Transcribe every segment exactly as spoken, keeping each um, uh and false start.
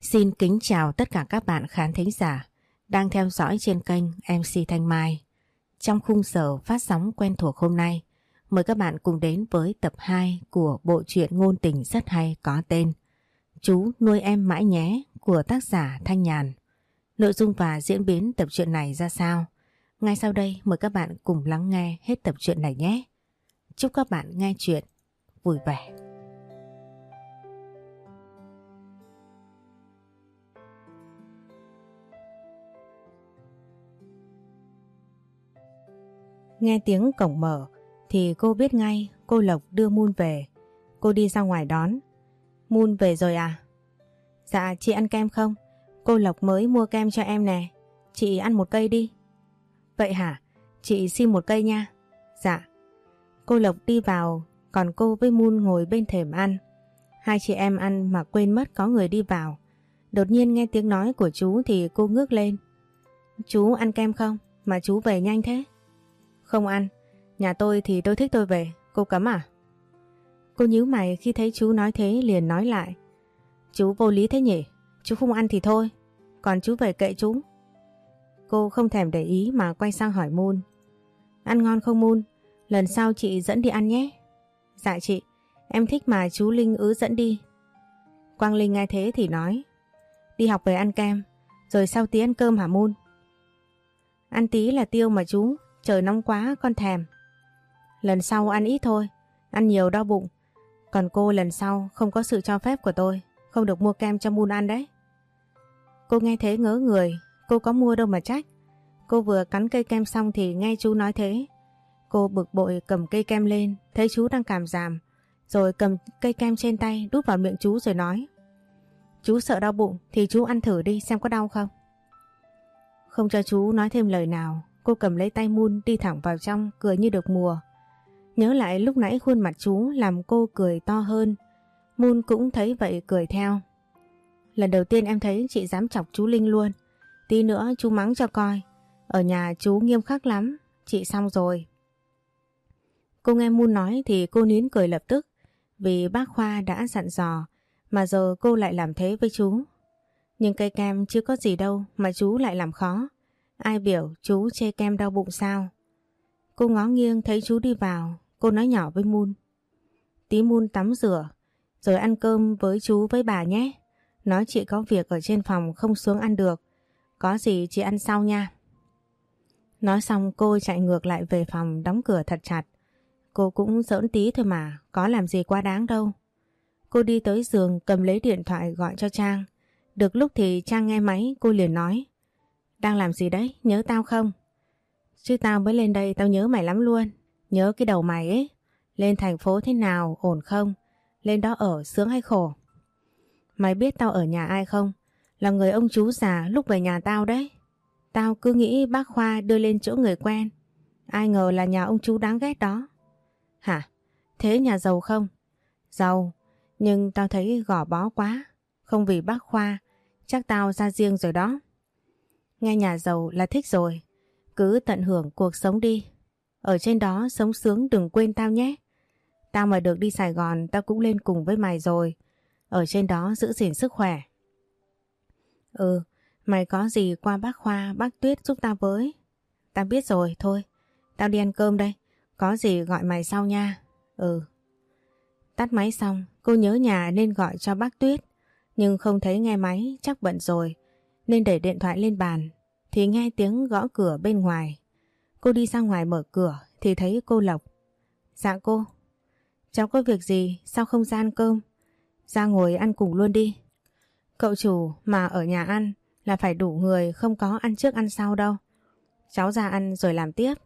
Xin kính chào tất cả các bạn khán thính giả đang theo dõi trên kênh em xê Thanh Mai. Trong khung giờ phát sóng quen thuộc hôm nay, mời các bạn cùng đến với tập hai của bộ truyện ngôn tình rất hay có tên Chú nuôi em mãi nhé của tác giả Thanh Nhàn. Nội dung và diễn biến tập truyện này ra sao? Ngay sau đây mời các bạn cùng lắng nghe hết tập truyện này nhé. Chúc các bạn nghe truyện vui vẻ. Nghe tiếng cổng mở thì cô biết ngay cô Lộc đưa Moon về. Cô đi ra ngoài đón. Moon về rồi à? Dạ, chị ăn kem không? Cô Lộc mới mua kem cho em nè. Chị ăn một cây đi. Vậy hả? Chị xin một cây nha. Dạ. Cô Lộc đi vào, còn cô với Moon ngồi bên thềm ăn. Hai chị em ăn mà quên mất có người đi vào. Đột nhiên nghe tiếng nói của chú thì cô ngước lên. Chú ăn kem không? Mà chú về nhanh thế. Không ăn. Nhà tôi thì tôi thích tôi về. Cô cấm à? Cô nhíu mày khi thấy chú nói thế liền nói lại. Chú vô lý thế nhỉ? Chú không ăn thì thôi. Còn chú về kệ chú. Cô không thèm để ý mà quay sang hỏi Moon. Ăn ngon không Moon? Lần sau chị dẫn đi ăn nhé. Dạ chị. Em thích mà chú Linh ứ dẫn đi. Quang Linh nghe thế thì nói. Đi học về ăn kem. Rồi sau tí ăn cơm hả Moon? Ăn tí là tiêu mà chú. Trời nóng quá con thèm. Lần sau ăn ít thôi. Ăn nhiều đau bụng. Còn cô lần sau không có sự cho phép của tôi. Không được mua kem cho Moon ăn đấy. Cô nghe thế ngớ người. Cô có mua đâu mà trách. Cô vừa cắn cây kem xong thì nghe chú nói thế. Cô bực bội cầm cây kem lên. Thấy chú đang cảm giảm. Rồi cầm cây kem trên tay đút vào miệng chú rồi nói. Chú sợ đau bụng thì chú ăn thử đi xem có đau không. Không cho chú nói thêm lời nào. Cô cầm lấy tay Moon đi thẳng vào trong cười như được mùa. Nhớ lại lúc nãy khuôn mặt chú làm cô cười to hơn. Moon cũng thấy vậy cười theo. Lần đầu tiên em thấy chị dám chọc chú Linh luôn. Tí nữa chú mắng cho coi. Ở nhà chú nghiêm khắc lắm. Chị xong rồi. Cô nghe Moon nói thì cô nín cười lập tức. Vì bác Khoa đã dặn dò. Mà giờ cô lại làm thế với chú. Nhưng cây kem chưa có gì đâu mà chú lại làm khó. Ai biểu chú chê kem đau bụng sao? Cô ngó nghiêng thấy chú đi vào. Cô nói nhỏ với Moon. Tí Moon tắm rửa. Rồi ăn cơm với chú với bà nhé. Nói chị có việc ở trên phòng không xuống ăn được. Có gì chị ăn sau nha. Nói xong cô chạy ngược lại về phòng đóng cửa thật chặt. Cô cũng giỡn tí thôi mà. Có làm gì quá đáng đâu. Cô đi tới giường cầm lấy điện thoại gọi cho Trang. Được lúc thì Trang nghe máy cô liền nói. Đang làm gì đấy? Nhớ tao không? Chứ tao mới lên đây tao nhớ mày lắm luôn. Nhớ cái đầu mày ấy. Lên thành phố thế nào? Ổn không? Lên đó ở sướng hay khổ? Mày biết tao ở nhà ai không? Là người ông chú già lúc về nhà tao đấy. Tao cứ nghĩ bác Khoa đưa lên chỗ người quen. Ai ngờ là nhà ông chú đáng ghét đó. Hả? Thế nhà giàu không? Giàu. Nhưng tao thấy gò bó quá. Không vì bác Khoa. Chắc tao ra riêng rồi đó. Nghe nhà giàu là thích rồi. Cứ tận hưởng cuộc sống đi. Ở trên đó sống sướng đừng quên tao nhé. Tao mà được đi Sài Gòn tao cũng lên cùng với mày rồi. Ở trên đó giữ gìn sức khỏe. Ừ, mày có gì qua bác Khoa, bác Tuyết giúp tao với. Tao biết rồi, thôi. Tao đi ăn cơm đây. Có gì gọi mày sau nha. Ừ. Tắt máy xong, cô nhớ nhà nên gọi cho bác Tuyết. Nhưng không thấy nghe máy, chắc bận rồi. Nên để điện thoại lên bàn. Thì nghe tiếng gõ cửa bên ngoài. Cô đi ra ngoài mở cửa thì thấy cô Lộc. Dạ cô. Cháu có việc gì? Sao không ra ăn cơm? Ra ngồi ăn cùng luôn đi. Cậu chủ mà ở nhà ăn là phải đủ người, không có ăn trước ăn sau đâu. Cháu ra ăn rồi làm tiếp.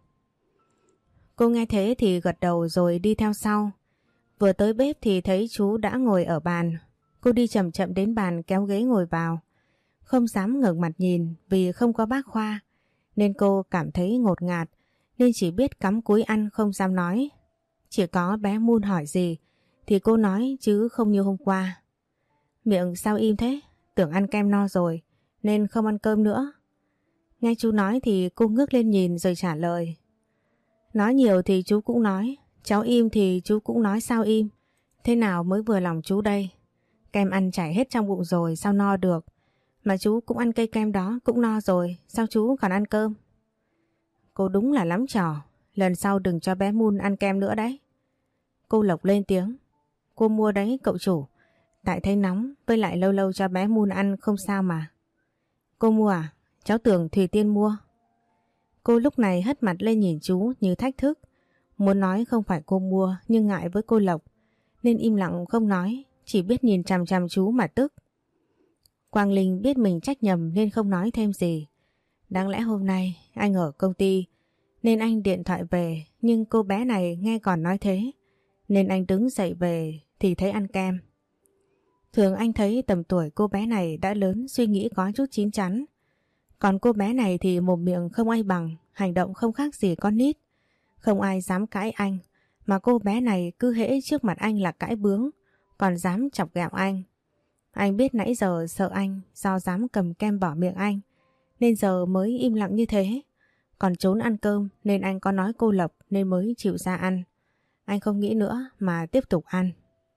Cô nghe thế thì gật đầu rồi đi theo sau. Vừa tới bếp thì thấy chú đã ngồi ở bàn. Cô đi chậm chậm đến bàn kéo ghế ngồi vào. Không dám ngẩng mặt nhìn vì không có bác Khoa. Nên cô cảm thấy ngột ngạt. Nên chỉ biết cắm cúi ăn không dám nói. Chỉ có bé Moon hỏi gì thì cô nói chứ không như hôm qua. Miệng sao im thế? Tưởng ăn kem no rồi nên không ăn cơm nữa. Nghe chú nói thì cô ngước lên nhìn rồi trả lời. Nói nhiều thì chú cũng nói. Cháu im thì chú cũng nói sao im. Thế nào mới vừa lòng chú đây? Kem ăn chảy hết trong bụng rồi sao no được. Mà chú cũng ăn cây kem đó cũng no rồi, sao chú còn ăn cơm? Cô đúng là lắm trò, lần sau đừng cho bé Moon ăn kem nữa đấy. Cô Lộc lên tiếng. Cô mua đấy cậu chủ, tại thấy nóng với lại lâu lâu cho bé Moon ăn không sao mà. Cô mua à? Cháu tưởng Thùy Tiên mua. Cô lúc này hất mặt lên nhìn chú như thách thức. Muốn nói không phải cô mua nhưng ngại với cô Lộc nên im lặng không nói, chỉ biết nhìn chằm chằm chú mà tức. Quang Linh biết mình trách nhầm nên không nói thêm gì. Đáng lẽ hôm nay anh ở công ty nên anh điện thoại về, nhưng cô bé này nghe còn nói thế nên anh đứng dậy về thì thấy ăn kem. Thường anh thấy tầm tuổi cô bé này đã lớn, suy nghĩ có chút chín chắn. Còn cô bé này thì mồm miệng không ai bằng, hành động không khác gì con nít. Không ai dám cãi anh, mà cô bé này cứ hễ trước mặt anh là cãi bướng, còn dám chọc ghẹo anh. Anh biết nãy giờ sợ anh do dám cầm kem bỏ miệng anh, nên giờ mới im lặng như thế. Còn trốn ăn cơm nên anh có nói cô Lộc nên mới chịu ra ăn. Anh không nghĩ nữa mà tiếp tục ăn.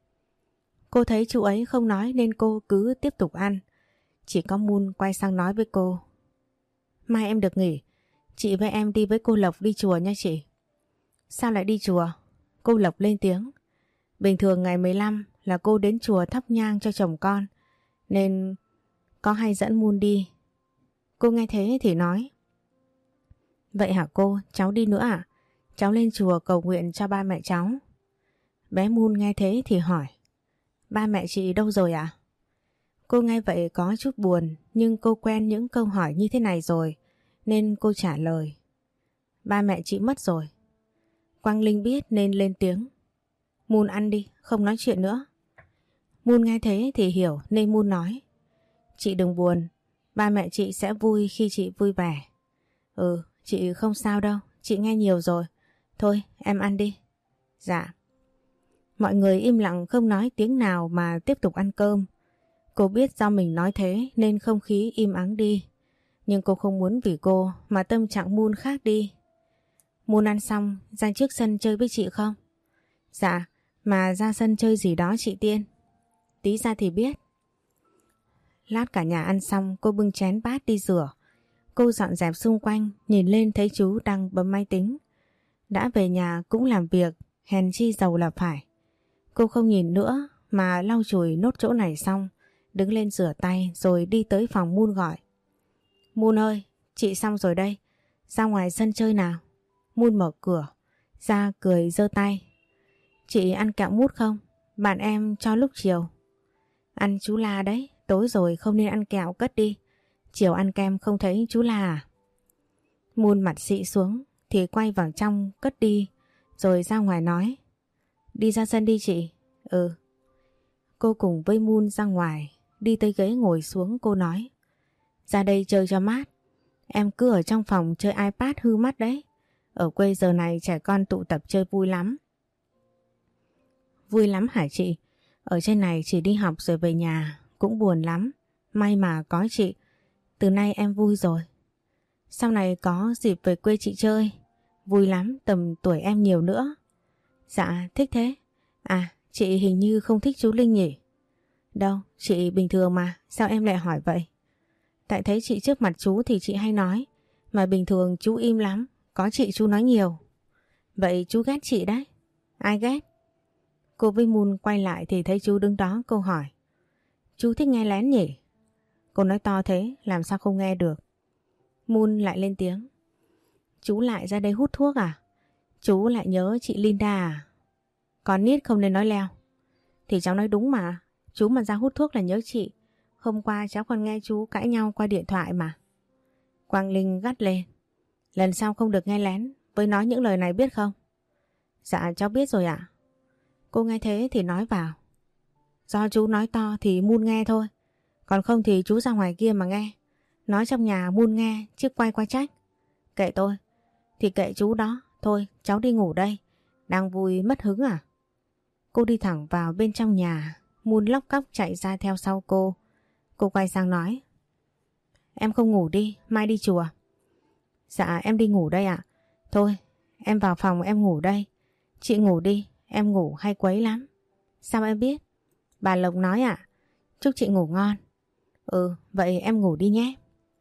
Cô thấy chú ấy không nói nên cô cứ tiếp tục ăn. Chỉ có Moon quay sang nói với cô. Mai em được nghỉ, chị với em đi với cô Lộc đi chùa nha chị. Sao lại đi chùa? Cô Lộc lên tiếng. Bình thường ngày mười lăm là cô đến chùa thắp nhang cho chồng con, nên có hay dẫn Moon đi. Cô nghe thế thì nói. Vậy hả cô, cháu đi nữa à? Cháu lên chùa cầu nguyện cho ba mẹ cháu. Bé Moon nghe thế thì hỏi. Ba mẹ chị đâu rồi ạ? À? Cô nghe vậy có chút buồn, nhưng cô quen những câu hỏi như thế này rồi nên cô trả lời. Ba mẹ chị mất rồi. Quang Linh biết nên lên tiếng. Moon ăn đi, không nói chuyện nữa. Moon nghe thế thì hiểu nên Moon nói. Chị đừng buồn, ba mẹ chị sẽ vui khi chị vui vẻ. Ừ, chị không sao đâu, chị nghe nhiều rồi. Thôi, em ăn đi. Dạ. Mọi người im lặng không nói tiếng nào mà tiếp tục ăn cơm. Cô biết do mình nói thế nên không khí im ắng đi. Nhưng cô không muốn vì cô mà tâm trạng Moon khác đi. Moon ăn xong, ra trước sân chơi với chị không? Dạ, mà ra sân chơi gì đó chị Tiên? Tí ra thì biết. Lát cả nhà ăn xong cô bưng chén bát đi rửa. Cô dọn dẹp xung quanh, nhìn lên thấy chú đang bấm máy tính. Đã về nhà cũng làm việc, hèn chi giàu là phải. Cô không nhìn nữa mà lau chùi nốt chỗ này xong, đứng lên rửa tay rồi đi tới phòng Moon gọi. Moon ơi, chị xong rồi đây, ra ngoài sân chơi nào. Moon mở cửa, ra cười giơ tay. Chị ăn kẹo mút không? Bạn em cho lúc chiều. Ăn chú La đấy, tối rồi không nên ăn kẹo cất đi. Chiều ăn kem không thấy chú La à? Moon mặt xị xuống thì quay vào trong cất đi, rồi ra ngoài nói. Đi ra sân đi chị. Ừ. Cô cùng với Moon ra ngoài, đi tới ghế ngồi xuống cô nói. Ra đây chơi cho mát. Em cứ ở trong phòng chơi iPad hư mắt đấy. Ở quê giờ này trẻ con tụ tập chơi vui lắm. Vui lắm hả chị? Ở trên này chỉ đi học rồi về nhà, cũng buồn lắm. May mà có chị, từ nay em vui rồi. Sau này có dịp về quê chị chơi. Vui lắm, tầm tuổi em nhiều nữa. Dạ, thích thế. À, chị hình như không thích chú Linh nhỉ? Đâu, chị bình thường mà, sao em lại hỏi vậy? Tại thấy chị trước mặt chú thì chị hay nói, mà bình thường chú im lắm, có chị chú nói nhiều. Vậy chú ghét chị đấy. Ai ghét? Cô với Moon quay lại thì thấy chú đứng đó, cô hỏi. Chú thích nghe lén nhỉ? Cô nói to thế, làm sao không nghe được? Moon lại lên tiếng. Chú lại ra đây hút thuốc à? Chú lại nhớ chị Linda à? Con nít không nên nói leo. Thì cháu nói đúng mà, chú mà ra hút thuốc là nhớ chị. Hôm qua cháu còn nghe chú cãi nhau qua điện thoại mà. Quang Linh gắt lên. Lần sau không được nghe lén với nói những lời này biết không? Dạ cháu biết rồi ạ. Cô nghe thế thì nói vào. Do chú nói to thì Moon nghe thôi. Còn không thì chú ra ngoài kia mà nghe. Nói trong nhà Moon nghe chứ quay qua trách. Kệ tôi. Thì kệ chú đó. Thôi cháu đi ngủ đây. Đang vui mất hứng à? Cô đi thẳng vào bên trong nhà. Moon lóc cóc chạy ra theo sau cô. Cô quay sang nói. Em không ngủ đi, mai đi chùa. Dạ em đi ngủ đây ạ. Thôi em vào phòng em ngủ đây. Chị ngủ đi, em ngủ hay quấy lắm. Sao em biết? Bà Lộc nói ạ. chúc chị ngủ ngon. Ừ, vậy em ngủ đi nhé.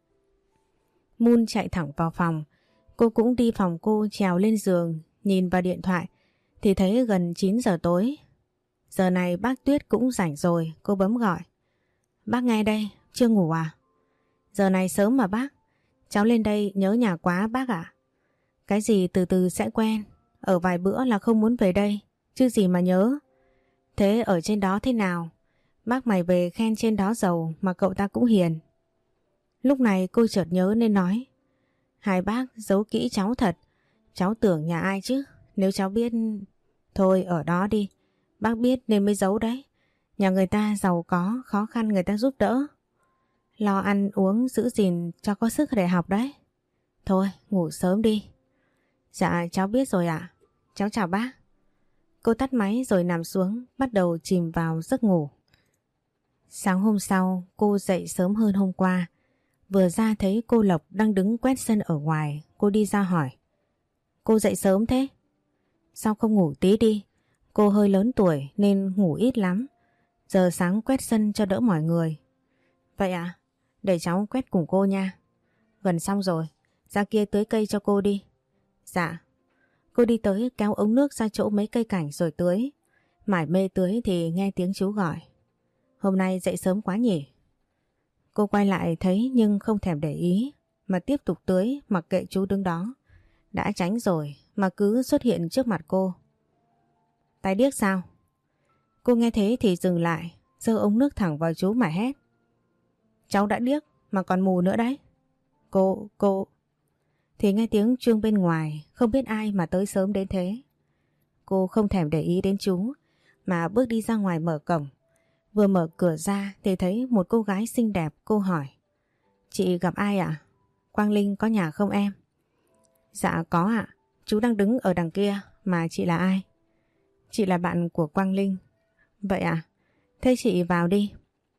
Moon chạy thẳng vào phòng. Cô cũng đi phòng cô, trèo lên giường, nhìn vào điện thoại thì thấy gần chín giờ tối. Giờ này bác Tuyết cũng rảnh rồi, cô bấm gọi. Bác nghe đây, chưa ngủ à? Giờ này sớm mà bác. Cháu lên đây nhớ nhà quá bác ạ. Cái gì từ từ sẽ quen. Ở vài bữa là không muốn về đây, chứ gì mà nhớ. Thế ở trên đó thế nào? Bác mày về khen trên đó giàu mà cậu ta cũng hiền. Lúc này cô chợt nhớ nên nói. Hai bác giấu kỹ cháu thật. Cháu tưởng nhà ai chứ? Nếu cháu biết... Thôi ở đó đi. Bác biết nên mới giấu đấy. Nhà người ta giàu có, khó khăn người ta giúp đỡ. Lo ăn uống giữ gìn cho có sức để học đấy. Thôi ngủ sớm đi. Dạ cháu biết rồi ạ. Cháu chào bác. Cô tắt máy rồi nằm xuống, bắt đầu chìm vào giấc ngủ. Sáng hôm sau cô dậy sớm hơn hôm qua. Vừa ra thấy cô Lộc đang đứng quét sân ở ngoài. Cô đi ra hỏi. Cô dậy sớm thế? Sao không ngủ tí đi? Cô hơi lớn tuổi nên ngủ ít lắm. Giờ sáng quét sân cho đỡ mỏi người. Vậy à? Để cháu quét cùng cô nha. Gần xong rồi. Ra kia tưới cây cho cô đi. Dạ. Cô đi tới kéo ống nước ra chỗ mấy cây cảnh rồi tưới. Mải mê tưới thì nghe tiếng chú gọi. Hôm nay dậy sớm quá nhỉ? Cô quay lại thấy nhưng không thèm để ý, mà tiếp tục tưới mặc kệ chú đứng đó. Đã tránh rồi mà cứ xuất hiện trước mặt cô. Tai điếc sao? Cô nghe thế thì dừng lại, giơ ống nước thẳng vào chú mà hét. Cháu đã điếc mà còn mù nữa đấy. Cô, cô... Thì nghe tiếng chuông bên ngoài, không biết ai mà tới sớm đến thế. Cô không thèm để ý đến chú, mà bước đi ra ngoài mở cổng. Vừa mở cửa ra thì thấy một cô gái xinh đẹp. Cô hỏi. Chị gặp ai ạ? À? Quang Linh có nhà không em? Dạ có ạ. Chú đang đứng ở đằng kia. Mà chị là ai? Chị là bạn của Quang Linh. Vậy à? Thế chị vào đi.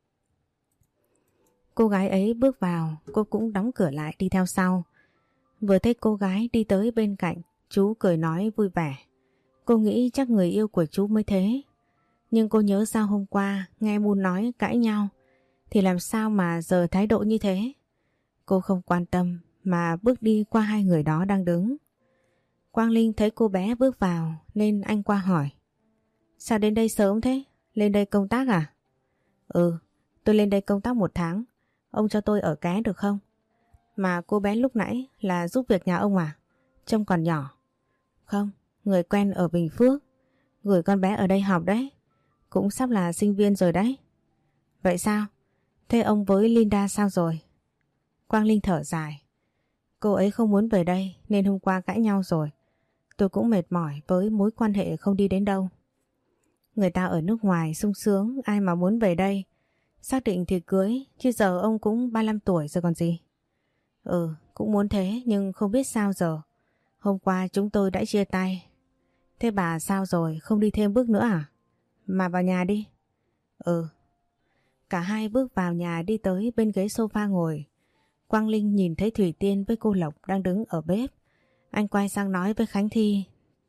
Cô gái ấy bước vào. Cô cũng đóng cửa lại đi theo sau. Vừa thấy cô gái đi tới bên cạnh, chú cười nói vui vẻ. Cô nghĩ chắc người yêu của chú mới thế. Nhưng cô nhớ sao hôm qua nghe Moon nói cãi nhau thì làm sao mà giờ thái độ như thế. Cô không quan tâm mà bước đi qua hai người đó đang đứng. Quang Linh thấy cô bé bước vào nên anh qua hỏi. Sao đến đây sớm thế? Lên đây công tác à? Ừ, tôi lên đây công tác một tháng. Ông cho tôi ở ké được không? Mà cô bé lúc nãy là giúp việc nhà ông à? Trông còn nhỏ. Không, người quen ở Bình Phước. Gửi con bé ở đây học đấy. Cũng sắp là sinh viên rồi đấy. Vậy sao? Thế ông với Linda sao rồi? Quang Linh thở dài. Cô ấy không muốn về đây nên hôm qua cãi nhau rồi. Tôi cũng mệt mỏi với mối quan hệ không đi đến đâu. Người ta ở nước ngoài sung sướng, ai mà muốn về đây. Xác định thì cưới, chứ giờ ông cũng ba mươi lăm tuổi rồi còn gì. Ừ, cũng muốn thế nhưng không biết sao giờ. Hôm qua chúng tôi đã chia tay. Thế bà sao rồi, không đi thêm bước nữa à? Mà vào nhà đi. Ừ. Cả hai bước vào nhà đi tới bên ghế sofa ngồi. Quang Linh nhìn thấy Thủy Tiên với cô Lộc đang đứng ở bếp. Anh quay sang nói với Khánh Thi.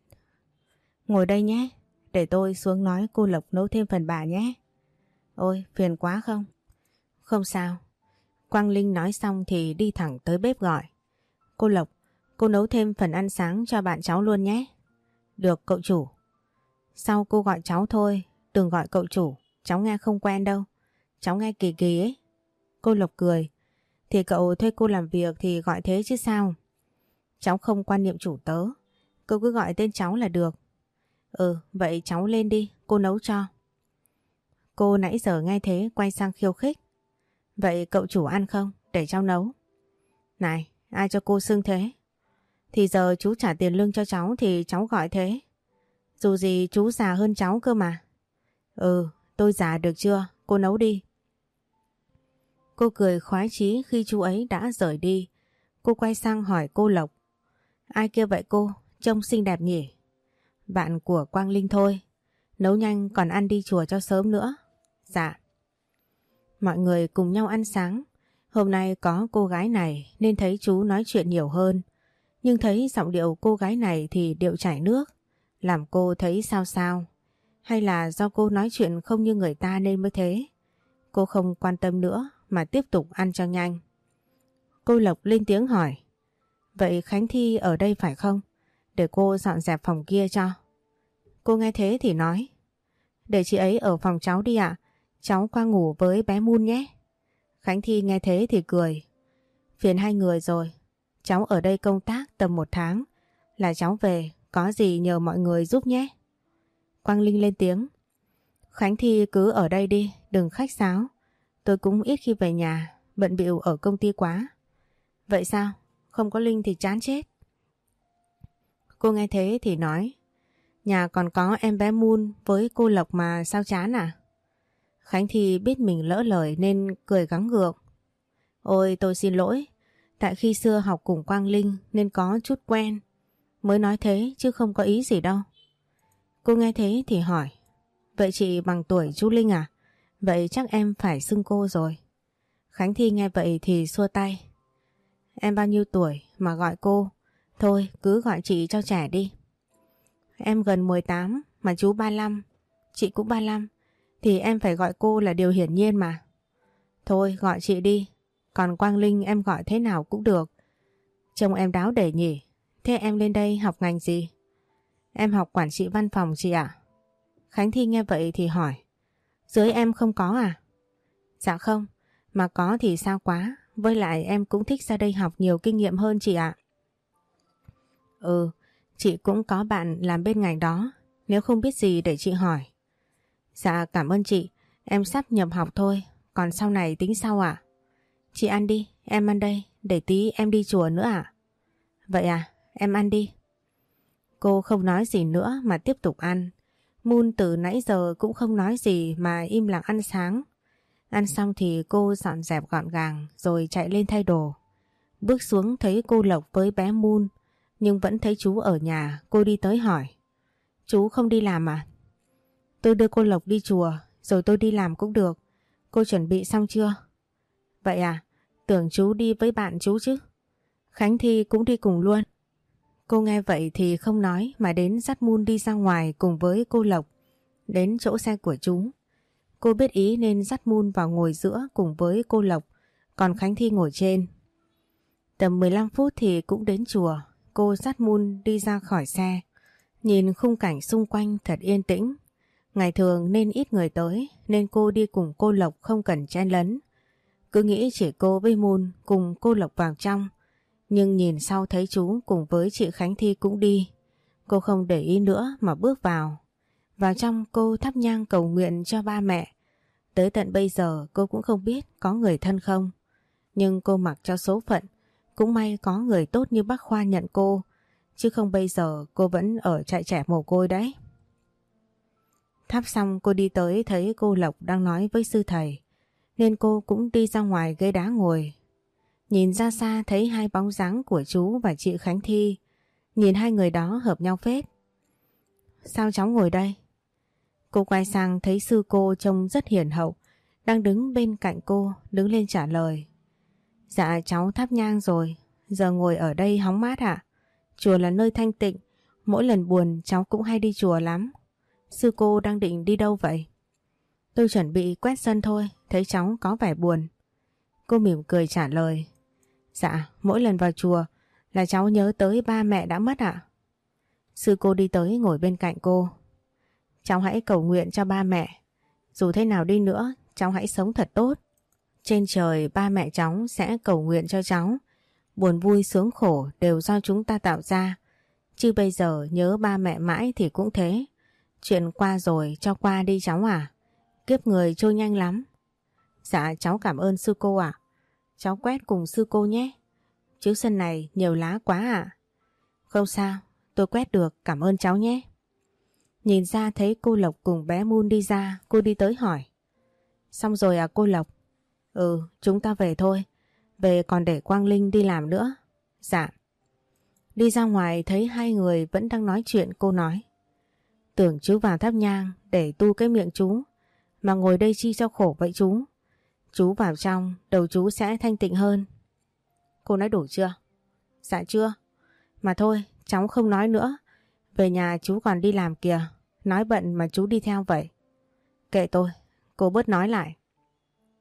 Ngồi đây nhé, để tôi xuống nói cô Lộc nấu thêm phần bà nhé. Ôi, phiền quá không? Không sao. Quang Linh nói xong thì đi thẳng tới bếp gọi. Cô Lộc, cô nấu thêm phần ăn sáng cho bạn cháu luôn nhé. Được cậu chủ. Sau cô gọi cháu thôi, đừng gọi cậu chủ, cháu nghe không quen đâu. Cháu nghe kỳ kỳ ấy. Cô Lộc cười. Thì cậu thuê cô làm việc thì gọi thế chứ sao. Cháu không quan niệm chủ tớ. Cô cứ gọi tên cháu là được. Ừ, vậy cháu lên đi, cô nấu cho. Cô nãy giờ nghe thế quay sang khiêu khích. Vậy cậu chủ ăn không? Để cháu nấu. Này, ai cho cô xưng thế? Thì giờ chú trả tiền lương cho cháu thì cháu gọi thế. Dù gì chú già hơn cháu cơ mà. Ừ, tôi già được chưa? Cô nấu đi. Cô cười khoái chí khi chú ấy đã rời đi. Cô quay sang hỏi cô Lộc. Ai kia vậy cô? Trông xinh đẹp nhỉ? Bạn của Quang Linh thôi. Nấu nhanh còn ăn đi chùa cho sớm nữa. Dạ. Mọi người cùng nhau ăn sáng. Hôm nay có cô gái này nên thấy chú nói chuyện nhiều hơn. Nhưng thấy giọng điệu cô gái này thì điệu chảy nước. Làm cô thấy sao sao. Hay là do cô nói chuyện không như người ta nên mới thế. Cô không quan tâm nữa mà tiếp tục ăn cho nhanh. Cô Lộc lên tiếng hỏi. Vậy Khánh Thi ở đây phải không? Để cô dọn dẹp phòng kia cho. Cô nghe thế thì nói. Để chị ấy ở phòng cháu đi ạ. Cháu qua ngủ với bé Moon nhé. Khánh Thi nghe thế thì cười. Phiền hai người rồi. Cháu ở đây công tác tầm một tháng. Là cháu về, có gì nhờ mọi người giúp nhé. Quang Linh lên tiếng. Khánh Thi cứ ở đây đi, đừng khách sáo. Tôi cũng ít khi về nhà, bận bịu ở công ty quá. Vậy sao? Không có Linh thì chán chết. Cô nghe thế thì nói. Nhà còn có em bé Moon với cô Lộc mà sao chán à? Khánh Thi biết mình lỡ lời nên cười gắng gượng. Ôi tôi xin lỗi, tại khi xưa học cùng Quang Linh nên có chút quen. Mới nói thế chứ không có ý gì đâu. Cô nghe thế thì hỏi. Vậy chị bằng tuổi chú Linh à? Vậy chắc em phải xưng cô rồi. Khánh Thi nghe vậy thì xua tay. Em bao nhiêu tuổi mà gọi cô? Thôi cứ gọi chị cho trẻ đi. Em gần mười tám mà chú ba mươi lăm, chị cũng ba mươi lăm. Thì em phải gọi cô là điều hiển nhiên mà. Thôi gọi chị đi. Còn Quang Linh em gọi thế nào cũng được. Trông em đáo để nhỉ. Thế em lên đây học ngành gì? Em học quản trị văn phòng chị ạ. Khánh Thi nghe vậy thì hỏi. Dưới em không có à? Dạ không. Mà có thì sao quá. Với lại em cũng thích ra đây học nhiều kinh nghiệm hơn chị ạ. Ừ, chị cũng có bạn làm bên ngành đó. Nếu không biết gì để chị hỏi. Dạ cảm ơn chị. Em sắp nhập học thôi. Còn sau này tính sau ạ. Chị ăn đi, em ăn đây. Để tí em đi chùa nữa ạ. Vậy à, em ăn đi. Cô không nói gì nữa mà tiếp tục ăn. Moon từ nãy giờ cũng không nói gì mà im lặng ăn sáng. Ăn xong thì cô dọn dẹp gọn gàng rồi chạy lên thay đồ. Bước xuống thấy cô Lộc với bé Moon nhưng vẫn thấy chú ở nhà. Cô đi tới hỏi. Chú không đi làm à? Tôi đưa cô Lộc đi chùa rồi tôi đi làm cũng được. Cô chuẩn bị xong chưa? Vậy à? Tưởng chú đi với bạn chú chứ. Khánh Thi cũng đi cùng luôn. Cô nghe vậy thì không nói mà đến dắt Moon đi ra ngoài cùng với cô Lộc đến chỗ xe của chú. Cô biết ý nên dắt Moon vào ngồi giữa cùng với cô Lộc, còn Khánh Thi ngồi trên. Tầm mười lăm phút thì cũng đến chùa. Cô dắt Moon đi ra khỏi xe. Nhìn khung cảnh xung quanh thật yên tĩnh. Ngày thường nên ít người tới nên cô đi cùng cô Lộc không cần chen lấn. Cứ nghĩ chỉ cô với Moon cùng cô Lộc vào trong. Nhưng nhìn sau thấy chú cùng với chị Khánh Thi cũng đi. Cô không để ý nữa mà bước vào. Vào trong cô thắp nhang cầu nguyện cho ba mẹ. Tới tận bây giờ cô cũng không biết có người thân không. Nhưng cô mặc cho số phận. Cũng may có người tốt như bác Khoa nhận cô. Chứ không bây giờ cô vẫn ở trại trẻ mồ côi đấy. Thắp xong cô đi tới thấy cô Lộc đang nói với sư thầy. Nên cô cũng đi ra ngoài ghế đá ngồi. Nhìn ra xa thấy hai bóng dáng của chú và chị Khánh Thi. Nhìn hai người đó hợp nhau phết. Sao cháu ngồi đây? Cô quay sang thấy sư cô trông rất hiền hậu. Đang đứng bên cạnh cô, đứng lên trả lời. Dạ cháu thắp nhang rồi. Giờ ngồi ở đây hóng mát ạ. Chùa là nơi thanh tịnh. Mỗi lần buồn cháu cũng hay đi chùa lắm. Sư cô đang định đi đâu vậy? Tôi chuẩn bị quét sân thôi. Thấy cháu có vẻ buồn. Cô mỉm cười trả lời. Dạ mỗi lần vào chùa là cháu nhớ tới ba mẹ đã mất ạ. Sư cô đi tới ngồi bên cạnh cô. Cháu hãy cầu nguyện cho ba mẹ. Dù thế nào đi nữa cháu hãy sống thật tốt. Trên trời ba mẹ cháu sẽ cầu nguyện cho cháu. Buồn vui sướng khổ đều do chúng ta tạo ra. Chứ bây giờ nhớ ba mẹ mãi thì cũng thế. Chuyện qua rồi cho qua đi cháu à. Kiếp người trôi nhanh lắm. Dạ cháu cảm ơn sư cô ạ. Cháu quét cùng sư cô nhé. Chứ sân này nhiều lá quá ạ. Không sao, tôi quét được, cảm ơn cháu nhé. Nhìn ra thấy cô Lộc cùng bé Moon đi ra, cô đi tới hỏi. Xong rồi à cô Lộc? Ừ, chúng ta về thôi. Về còn để Quang Linh đi làm nữa. Dạ. Đi ra ngoài thấy hai người vẫn đang nói chuyện, cô nói. Tưởng chú vào thắp nhang để tu cái miệng chú. Mà ngồi đây chi cho khổ vậy chú. Chú vào trong, đầu chú sẽ thanh tịnh hơn. Cô nói đủ chưa? Dạ chưa. Mà thôi, cháu không nói nữa. Về nhà chú còn đi làm kìa. Nói bận mà chú đi theo vậy. Kệ tôi, cô bớt nói lại.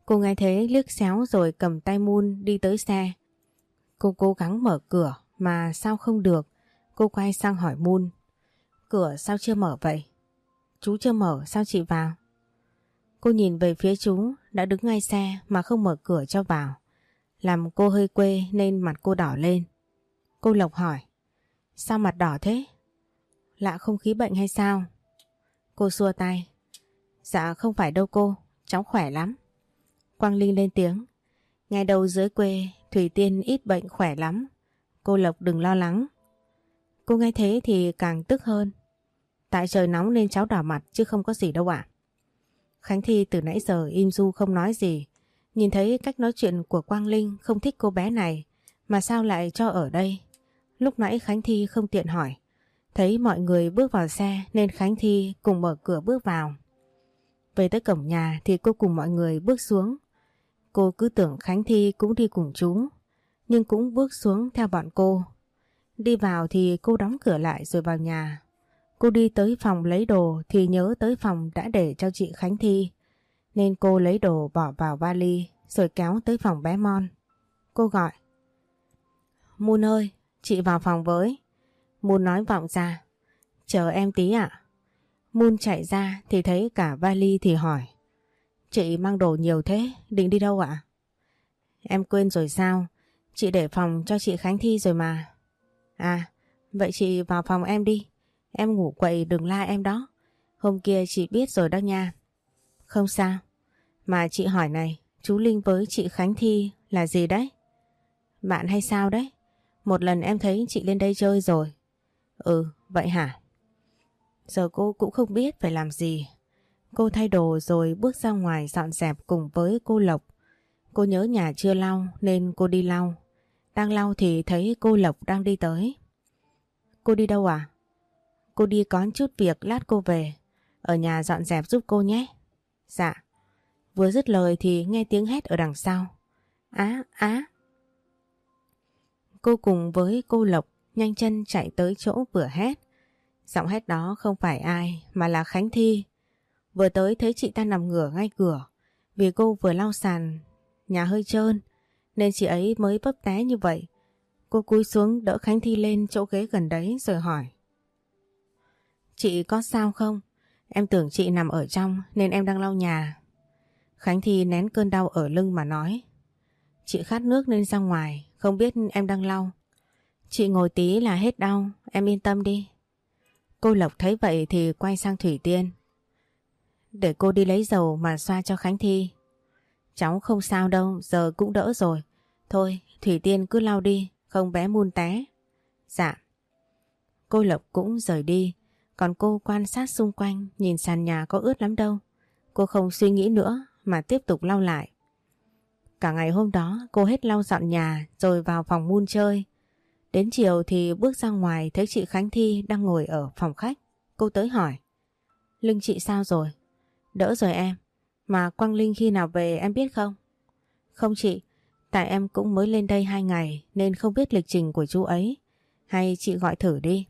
Cô nghe thế liếc xéo rồi cầm tay Moon đi tới xe. Cô cố gắng mở cửa mà sao không được. Cô quay sang hỏi Moon. Cửa sao chưa mở vậy? Chú chưa mở sao chị vào? Cô nhìn về phía chú đã đứng ngay xe mà không mở cửa cho vào. Làm cô hơi quê nên mặt cô đỏ lên. Cô Lộc hỏi. Sao mặt đỏ thế? Lạ không khí bệnh hay sao? Cô xua tay. Dạ không phải đâu cô, cháu khỏe lắm. Quang Linh lên tiếng. Ngay đầu dưới quê Thủy Tiên ít bệnh khỏe lắm. Cô Lộc đừng lo lắng. Cô nghe thế thì càng tức hơn. Tại trời nóng nên cháu đỏ mặt chứ không có gì đâu ạ. Khánh Thi từ nãy giờ im ru không nói gì. Nhìn thấy cách nói chuyện của Quang Linh không thích cô bé này mà sao lại cho ở đây. Lúc nãy Khánh Thi không tiện hỏi. Thấy mọi người bước vào xe nên Khánh Thi cùng mở cửa bước vào. Về tới cổng nhà thì cô cùng mọi người bước xuống. Cô cứ tưởng Khánh Thi cũng đi cùng chú, nhưng cũng bước xuống theo bọn cô. Đi vào thì cô đóng cửa lại rồi vào nhà. Cô đi tới phòng lấy đồ thì nhớ tới phòng đã để cho chị Khánh Thi, nên cô lấy đồ bỏ vào vali rồi kéo tới phòng bé Mon. Cô gọi. Moon ơi, chị vào phòng với. Moon nói vọng ra. Chờ em tí ạ. À? Moon chạy ra thì thấy cả vali thì hỏi. Chị mang đồ nhiều thế, định đi đâu ạ? À? Em quên rồi sao? Chị để phòng cho chị Khánh Thi rồi mà. À, vậy chị vào phòng em đi. Em ngủ quậy đừng la em đó. Hôm kia chị biết rồi đó nha. Không sao. Mà chị hỏi này, chú Linh với chị Khánh Thi là gì đấy? Bạn hay sao đấy? Một lần em thấy chị lên đây chơi rồi. Ừ, vậy hả? Giờ cô cũng không biết phải làm gì. Cô thay đồ rồi bước ra ngoài dọn dẹp cùng với cô Lộc. Cô nhớ nhà chưa lau nên cô đi lau. Đang lau thì thấy cô Lộc đang đi tới. Cô đi đâu à? Cô đi có chút việc lát cô về. Ở nhà dọn dẹp giúp cô nhé. Dạ. Vừa dứt lời thì nghe tiếng hét ở đằng sau. Á, á. Cô cùng với cô Lộc nhanh chân chạy tới chỗ vừa hét. Giọng hét đó không phải ai mà là Khánh Thi. Vừa tới thấy chị ta nằm ngửa ngay cửa. Vì cô vừa lau sàn nhà hơi trơn nên chị ấy mới vấp té như vậy. Cô cúi xuống đỡ Khánh Thi lên chỗ ghế gần đấy rồi hỏi. Chị có sao không? Em tưởng chị nằm ở trong nên em đang lau nhà. Khánh Thi nén cơn đau ở lưng mà nói. Chị khát nước nên ra ngoài, không biết em đang lau. Chị ngồi tí là hết đau, em yên tâm đi. Cô Lộc thấy vậy thì quay sang Thủy Tiên. Để cô đi lấy dầu mà xoa cho Khánh Thi. Cháu không sao đâu, giờ cũng đỡ rồi. Thôi, Thủy Tiên cứ lau đi, không bé Moon té. Dạ. Cô Lộc cũng rời đi, còn cô quan sát xung quanh, nhìn sàn nhà có ướt lắm đâu. Cô không suy nghĩ nữa mà tiếp tục lau lại. Cả ngày hôm đó cô hết lau dọn nhà rồi vào phòng Moon chơi. Đến chiều thì bước ra ngoài thấy chị Khánh Thi đang ngồi ở phòng khách. Cô tới hỏi. Lưng chị sao rồi? Đỡ rồi em. Mà Quang Linh khi nào về em biết không? Không chị, tại em cũng mới lên đây hai ngày nên không biết lịch trình của chú ấy. Hay chị gọi thử đi.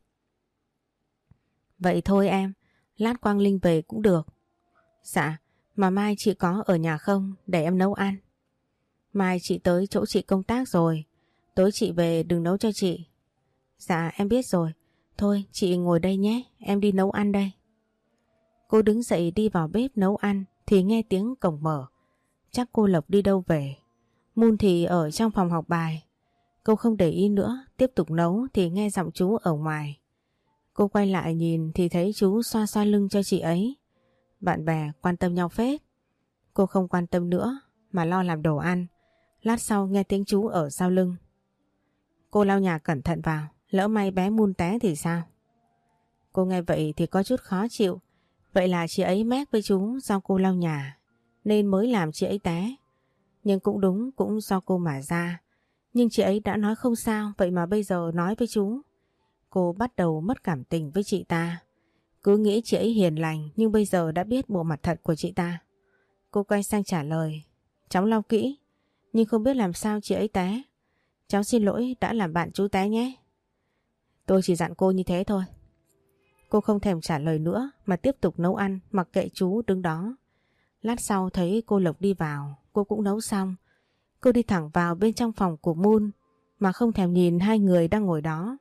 Vậy thôi em, lát Quang Linh về cũng được. Dạ, mà mai chị có ở nhà không để em nấu ăn? Mai chị tới chỗ chị công tác rồi, tối chị về đừng nấu cho chị. Dạ em biết rồi, thôi chị ngồi đây nhé, em đi nấu ăn đây. Cô đứng dậy đi vào bếp nấu ăn thì nghe tiếng cổng mở. Chắc cô Lộc đi đâu về. Moon thì ở trong phòng học bài. Cô không để ý nữa, tiếp tục nấu thì nghe giọng chú ở ngoài. Cô quay lại nhìn thì thấy chú xoa xoa lưng cho chị ấy. Bạn bè quan tâm nhau phết. Cô không quan tâm nữa mà lo làm đồ ăn. Lát sau nghe tiếng chú ở sau lưng. Cô lau nhà cẩn thận vào, lỡ may bé Moon té thì sao? Cô nghe vậy thì có chút khó chịu. Vậy là chị ấy mét với chú do cô lau nhà nên mới làm chị ấy té. Nhưng cũng đúng, cũng do cô mà ra. Nhưng chị ấy đã nói không sao, vậy mà bây giờ nói với chú. Cô bắt đầu mất cảm tình với chị ta. Cứ nghĩ chị ấy hiền lành nhưng bây giờ đã biết bộ mặt thật của chị ta. Cô quay sang trả lời. Cháu lau kỹ, nhưng không biết làm sao chị ấy té. Cháu xin lỗi đã làm bạn chú té nhé. Tôi chỉ dặn cô như thế thôi. Cô không thèm trả lời nữa mà tiếp tục nấu ăn mặc kệ chú đứng đó. Lát sau thấy cô Lộc đi vào, cô cũng nấu xong. Cô đi thẳng vào bên trong phòng của Moon mà không thèm nhìn hai người đang ngồi đó.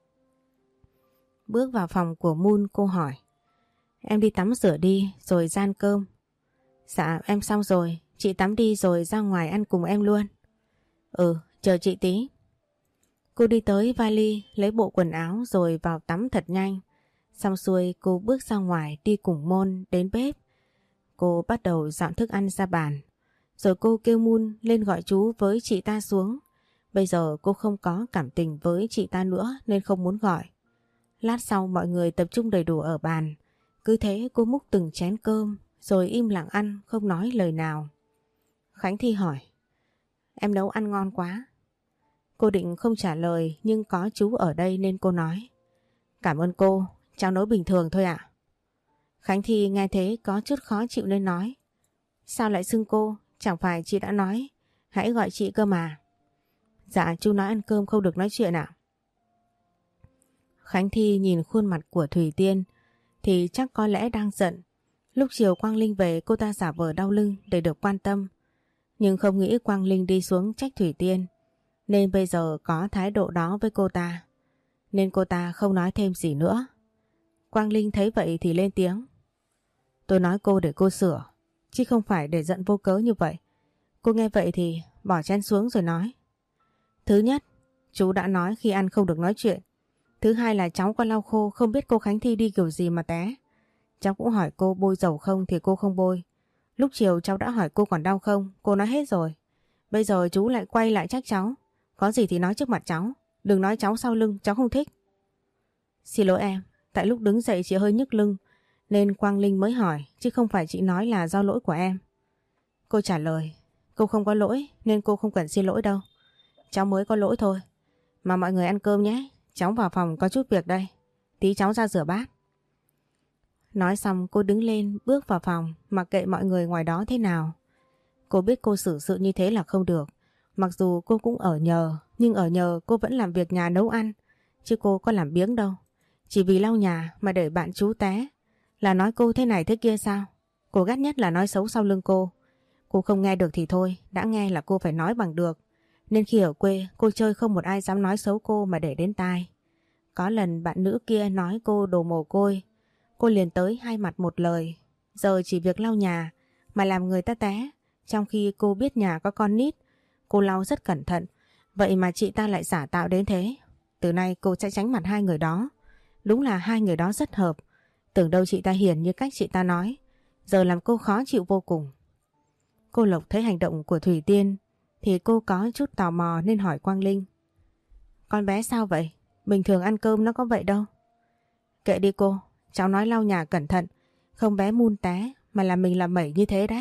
Bước vào phòng của Moon, cô hỏi: Em đi tắm rửa đi rồi ra ăn cơm. Dạ em xong rồi, chị tắm đi rồi ra ngoài ăn cùng em luôn. Ừ, chờ chị tí. Cô đi tới vali lấy bộ quần áo rồi vào tắm thật nhanh. Xong xuôi cô bước ra ngoài đi cùng Moon đến bếp. Cô bắt đầu dọn thức ăn ra bàn. Rồi cô kêu Moon lên gọi chú với chị ta xuống. Bây giờ cô không có cảm tình với chị ta nữa nên không muốn gọi. Lát sau mọi người tập trung đầy đủ ở bàn. Cứ thế cô múc từng chén cơm rồi im lặng ăn, không nói lời nào. Khánh Thi hỏi: Em nấu ăn ngon quá. Cô định không trả lời nhưng có chú ở đây nên cô nói: Cảm ơn cô, cháu nấu bình thường thôi ạ. Khánh Thi nghe thế có chút khó chịu nên nói: Sao lại xưng cô, chẳng phải chị đã nói hãy gọi chị cơ mà. Dạ chú nói ăn cơm không được nói chuyện ạ. Khánh Thi nhìn khuôn mặt của Thủy Tiên thì chắc có lẽ đang giận. Lúc chiều Quang Linh về cô ta giả vờ đau lưng để được quan tâm. Nhưng không nghĩ Quang Linh đi xuống trách Thủy Tiên nên bây giờ có thái độ đó với cô ta. Nên cô ta không nói thêm gì nữa. Quang Linh thấy vậy thì lên tiếng: Tôi nói cô để cô sửa, chứ không phải để giận vô cớ như vậy. Cô nghe vậy thì bỏ chén xuống rồi nói: Thứ nhất, chú đã nói khi ăn không được nói chuyện. Thứ hai là cháu có lau khô không biết cô Khánh Thi đi kiểu gì mà té. Cháu cũng hỏi cô bôi dầu không thì cô không bôi. Lúc chiều cháu đã hỏi cô còn đau không, cô nói hết rồi. Bây giờ chú lại quay lại trách cháu. Có gì thì nói trước mặt cháu, đừng nói cháu sau lưng, cháu không thích. Xin lỗi em, tại lúc đứng dậy chị hơi nhức lưng nên Quang Linh mới hỏi, chứ không phải chị nói là do lỗi của em. Cô trả lời: Cô không có lỗi nên cô không cần xin lỗi đâu. Cháu mới có lỗi thôi. Mà mọi người ăn cơm nhé, cháu vào phòng có chút việc đây. Tí cháu ra rửa bát. Nói xong cô đứng lên bước vào phòng, mặc kệ mọi người ngoài đó thế nào. Cô biết cô xử sự như thế là không được. Mặc dù cô cũng ở nhờ, nhưng ở nhờ cô vẫn làm việc nhà nấu ăn, chứ cô có làm biếng đâu. Chỉ vì lau nhà mà để bạn chú té là nói cô thế này thế kia sao? Cô ghét nhất là nói xấu sau lưng cô. Cô không nghe được thì thôi, đã nghe là cô phải nói bằng được. Nên khi ở quê cô chơi không một ai dám nói xấu cô mà để đến tai. Có lần bạn nữ kia nói cô đồ mồ côi, cô liền tới hai mặt một lời. Giờ chỉ việc lau nhà mà làm người ta té, trong khi cô biết nhà có con nít. Cô lau rất cẩn thận, vậy mà chị ta lại giả tạo đến thế. Từ nay cô sẽ tránh mặt hai người đó. Đúng là hai người đó rất hợp. Tưởng đâu chị ta hiền như cách chị ta nói, giờ làm cô khó chịu vô cùng. Cô Lộc thấy hành động của Thủy Tiên thì cô có chút tò mò nên hỏi Quang Linh: Con bé sao vậy? Bình thường ăn cơm nó có vậy đâu. Kệ đi cô, cháu nói lau nhà cẩn thận, không bé mun té mà làm mình làm mẩy như thế đấy.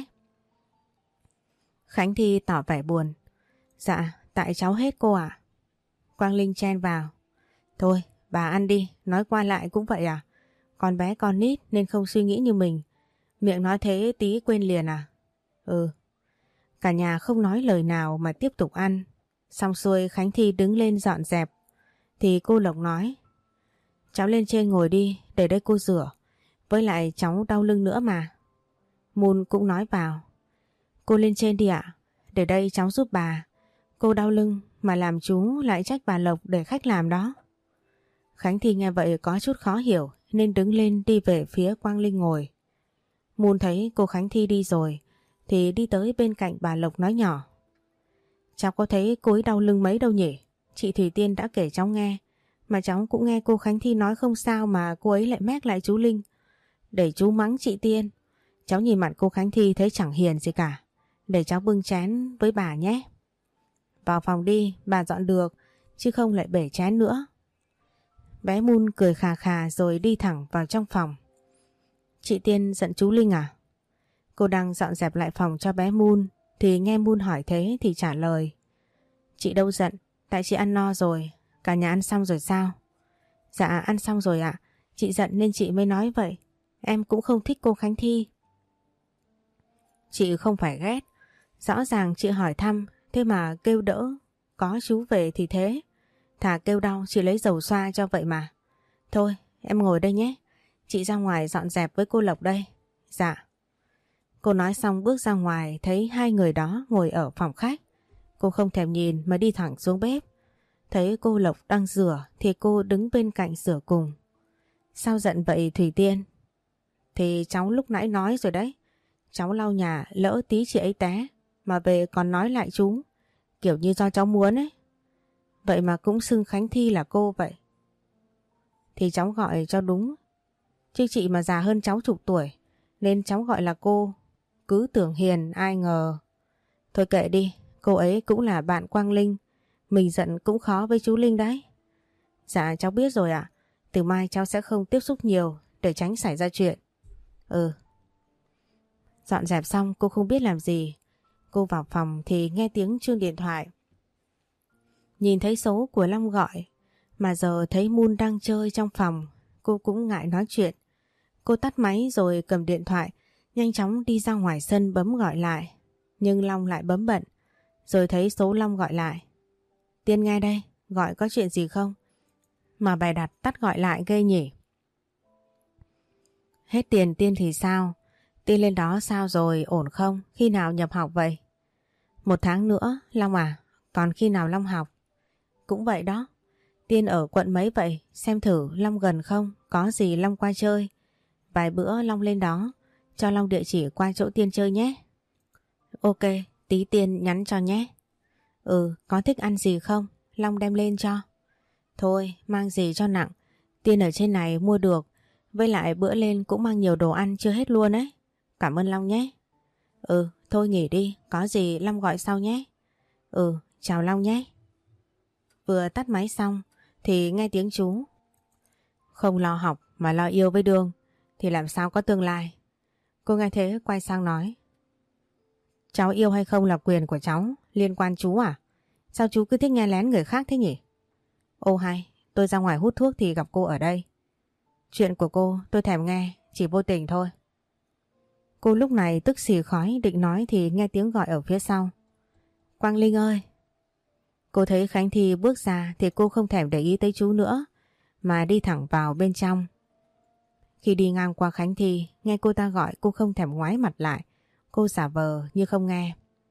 Khánh Thi tỏ vẻ buồn: Dạ, tại cháu hết cô ạ. Quang Linh chen vào: Thôi, bà ăn đi, nói qua lại cũng vậy à? Con bé con nít nên không suy nghĩ như mình. Miệng nói thế tí quên liền à? Ừ. Cả nhà không nói lời nào mà tiếp tục ăn. Xong xuôi Khánh Thi đứng lên dọn dẹp thì cô Lộc nói: Cháu lên trên ngồi đi, để đây cô rửa. Với lại cháu đau lưng nữa mà. Moon cũng nói vào: Cô lên trên đi ạ, để đây cháu giúp bà. Cô đau lưng mà làm chú lại trách bà Lộc để khách làm đó. Khánh Thi nghe vậy có chút khó hiểu nên đứng lên đi về phía Quang Linh ngồi. Moon thấy cô Khánh Thi đi rồi thì đi tới bên cạnh bà Lộc nói nhỏ: Cháu có thấy cô ấy đau lưng mấy đâu nhỉ? Chị Thủy Tiên đã kể cháu nghe, mà cháu cũng nghe cô Khánh Thi nói không sao mà cô ấy lại mét lại chú Linh. Để chú mắng chị Tiên. Cháu nhìn mặt cô Khánh Thi thấy chẳng hiền gì cả. Để cháu bưng chén với bà nhé. Vào phòng đi, bà dọn được, chứ không lại bể chén nữa. Bé Moon cười khà khà rồi đi thẳng vào trong phòng. Chị Tiên giận chú Linh à? Cô đang dọn dẹp lại phòng cho bé Moon thì nghe Moon hỏi thế thì trả lời: Chị đâu giận, tại chị ăn no rồi. Cả nhà ăn xong rồi sao? Dạ ăn xong rồi ạ. Chị giận nên chị mới nói vậy. Em cũng không thích cô Khánh Thi. Chị không phải ghét. Rõ ràng chị hỏi thăm, thế mà kêu đỡ có chú về thì thế. Thà kêu đau chị lấy dầu xoa cho vậy mà. Thôi em ngồi đây nhé, chị ra ngoài dọn dẹp với cô Lộc đây. Dạ. Cô nói xong bước ra ngoài thấy hai người đó ngồi ở phòng khách. Cô không thèm nhìn mà đi thẳng xuống bếp. Thấy cô Lộc đang rửa thì cô đứng bên cạnh rửa cùng. Sao giận vậy Thủy Tiên? Thì cháu lúc nãy nói rồi đấy. Cháu lau nhà lỡ tí chị ấy té mà về còn nói lại chú. Kiểu như do cháu muốn ấy. Vậy mà cũng xưng Khánh Thi là cô vậy. Thì cháu gọi cho đúng. Chứ chị mà già hơn cháu chục tuổi nên cháu gọi là cô. Cứ tưởng hiền ai ngờ. Thôi kệ đi, cô ấy cũng là bạn Quang Linh. Mình giận cũng khó với chú Linh đấy. Dạ cháu biết rồi ạ. Từ mai cháu sẽ không tiếp xúc nhiều để tránh xảy ra chuyện. Ừ. Dọn dẹp xong cô không biết làm gì. Cô vào phòng thì nghe tiếng chuông điện thoại. Nhìn thấy số của Long gọi mà giờ thấy Moon đang chơi trong phòng. Cô cũng ngại nói chuyện. Cô tắt máy rồi cầm điện thoại nhanh chóng đi ra ngoài sân bấm gọi lại. Nhưng Long lại bấm bận. Rồi thấy số Long gọi lại. Tiên nghe đây, gọi có chuyện gì không? Mà bài đặt tắt gọi lại ghê nhỉ. Hết tiền Tiên thì sao? Tiên lên đó sao rồi, ổn không? Khi nào nhập học vậy? Một tháng nữa, Long à. Còn khi nào Long học? Cũng vậy đó. Tiên ở quận mấy vậy? Xem thử Long gần không? Có gì Long qua chơi. Vài bữa Long lên đó. Cho Long địa chỉ qua chỗ Tiên chơi nhé. Ok, tí Tiên nhắn cho nhé. Ừ, có thích ăn gì không? Long đem lên cho. Thôi, mang gì cho nặng. Tiên ở trên này mua được. Với lại bữa lên cũng mang nhiều đồ ăn chưa hết luôn ấy. Cảm ơn Long nhé. Ừ, thôi nghỉ đi. Có gì Long gọi sau nhé. Ừ, chào Long nhé. Vừa tắt máy xong thì nghe tiếng chú. Không lo học mà lo yêu với Đường thì làm sao có tương lai. Cô nghe thế quay sang nói. Cháu yêu hay không là quyền của cháu. Liên quan chú à? Sao chú cứ thích nghe lén người khác thế nhỉ? Ô hay, tôi ra ngoài hút thuốc thì gặp cô ở đây. Chuyện của cô tôi thèm nghe, chỉ vô tình thôi. Cô lúc này tức xì khói định nói thì nghe tiếng gọi ở phía sau. Quang Linh ơi! Cô thấy Khánh Thi bước ra thì cô không thèm để ý tới chú nữa mà đi thẳng vào bên trong. Khi đi ngang qua Khánh Thi, nghe cô ta gọi cô không thèm ngoái mặt lại. Cô giả vờ như không nghe.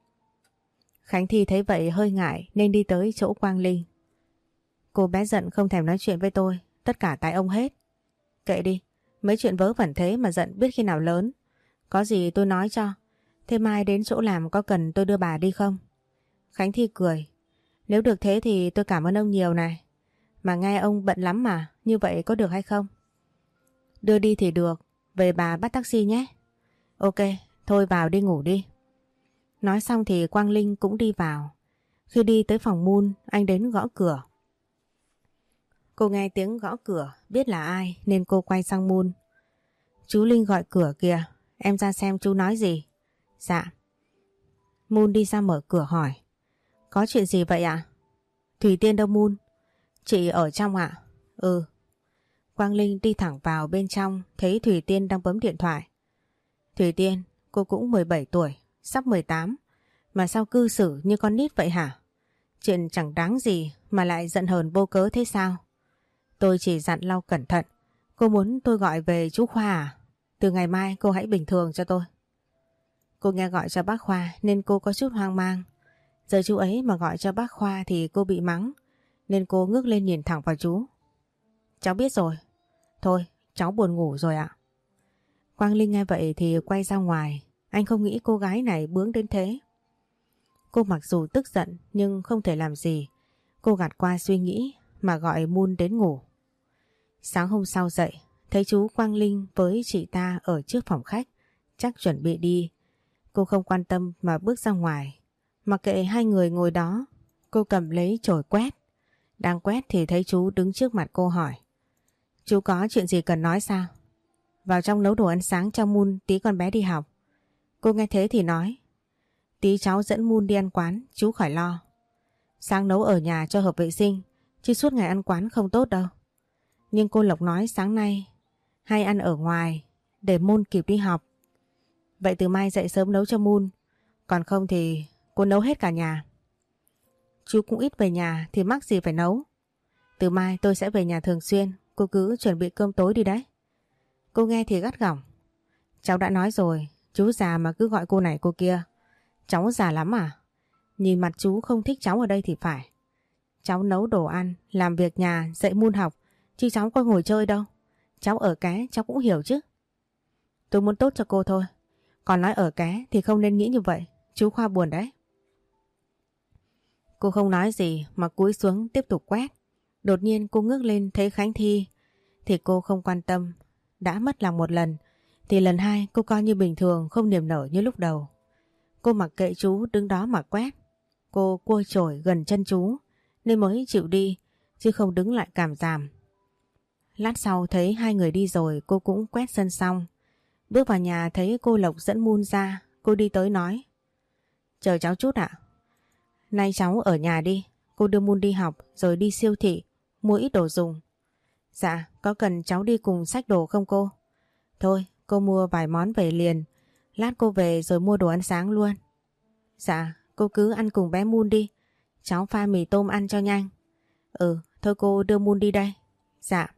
Khánh Thi thấy vậy hơi ngại nên đi tới chỗ Quang Linh. Cô bé giận không thèm nói chuyện với tôi, tất cả tại ông hết. Kệ đi, mấy chuyện vớ vẩn thế mà giận biết khi nào lớn. Có gì tôi nói cho. Thế mai đến chỗ làm có cần tôi đưa bà đi không? Khánh Thi cười. Nếu được thế thì tôi cảm ơn ông nhiều này. Mà nghe ông bận lắm mà, như vậy có được hay không? Đưa đi thì được, về bà bắt taxi nhé. Ok, thôi vào đi ngủ đi. Nói xong thì Quang Linh cũng đi vào. Khi đi tới phòng Moon, anh đến gõ cửa. Cô nghe tiếng gõ cửa, biết là ai nên cô quay sang Moon. Chú Linh gọi cửa kìa, em ra xem chú nói gì. Dạ. Moon đi ra mở cửa hỏi. Có chuyện gì vậy ạ? Thủy Tiên đâu Moon? Chị ở trong ạ? Ừ. Quang Linh đi thẳng vào bên trong, thấy Thủy Tiên đang bấm điện thoại. Thủy Tiên, cô cũng mười bảy tuổi, sắp mười tám, mà sao cư xử như con nít vậy hả? Chuyện chẳng đáng gì mà lại giận hờn vô cớ thế sao? Tôi chỉ dặn lau cẩn thận. Cô muốn tôi gọi về chú Khoa à? Từ ngày mai cô hãy bình thường cho tôi. Cô nghe gọi cho bác Khoa nên cô có chút hoang mang. Giờ chú ấy mà gọi cho bác Khoa thì cô bị mắng. Nên cô ngước lên nhìn thẳng vào chú. Cháu biết rồi. Thôi, cháu buồn ngủ rồi ạ. Quang Linh nghe vậy thì quay ra ngoài. Anh không nghĩ cô gái này bướng đến thế. Cô mặc dù tức giận nhưng không thể làm gì. Cô gạt qua suy nghĩ mà gọi Moon đến ngủ. Sáng hôm sau dậy, thấy chú Quang Linh với chị ta ở trước phòng khách, chắc chuẩn bị đi. Cô không quan tâm mà bước ra ngoài. Mặc kệ hai người ngồi đó, cô cầm lấy chổi quét. Đang quét thì thấy chú đứng trước mặt cô hỏi. Chú có chuyện gì cần nói sao? Vào trong nấu đồ ăn sáng cho Moon tí con bé đi học. Cô nghe thế thì nói. Tí cháu dẫn Moon đi ăn quán, chú khỏi lo. Sáng nấu ở nhà cho hợp vệ sinh, chứ suốt ngày ăn quán không tốt đâu. Nhưng cô Lộc nói sáng nay hay ăn ở ngoài để Moon kịp đi học. Vậy từ mai dậy sớm nấu cho Moon, còn không thì cô nấu hết cả nhà. Chú cũng ít về nhà thì mắc gì phải nấu. Từ mai tôi sẽ về nhà thường xuyên, cô cứ chuẩn bị cơm tối đi đấy. Cô nghe thì gắt gỏng. Cháu đã nói rồi, Chú già mà cứ gọi cô này cô kia. Cháu già lắm à? Nhìn mặt chú không thích cháu ở đây thì phải. Cháu nấu đồ ăn, làm việc nhà, dạy môn học, chứ cháu có ngồi chơi đâu. Cháu ở ké cháu cũng hiểu chứ. Tôi muốn tốt cho cô thôi. Còn nói ở ké thì không nên nghĩ như vậy. Chú Khoa buồn đấy. Cô không nói gì mà cúi xuống tiếp tục quét. Đột nhiên cô ngước lên thấy Khánh Thi thì cô không quan tâm. Đã mất lòng một lần thì lần hai cô coi như bình thường, không niềm nở như lúc đầu. Cô mặc kệ chú đứng đó mà quét. Cô cua chổi gần chân chú nên mới chịu đi chứ không đứng lại cảm giảm. Lát sau thấy hai người đi rồi cô cũng quét sân xong. Bước vào nhà thấy cô Lộc dẫn Moon ra, cô đi tới nói: Chờ cháu chút ạ. Nay cháu ở nhà đi, cô đưa Moon đi học rồi đi siêu thị mua ít đồ dùng. Dạ, có cần cháu đi cùng xách đồ không cô? Thôi, cô mua vài món về liền, lát cô về rồi mua đồ ăn sáng luôn. Dạ, cô cứ ăn cùng bé Moon đi, cháu pha mì tôm ăn cho nhanh. Ừ, thôi cô đưa Moon đi đây. Dạ.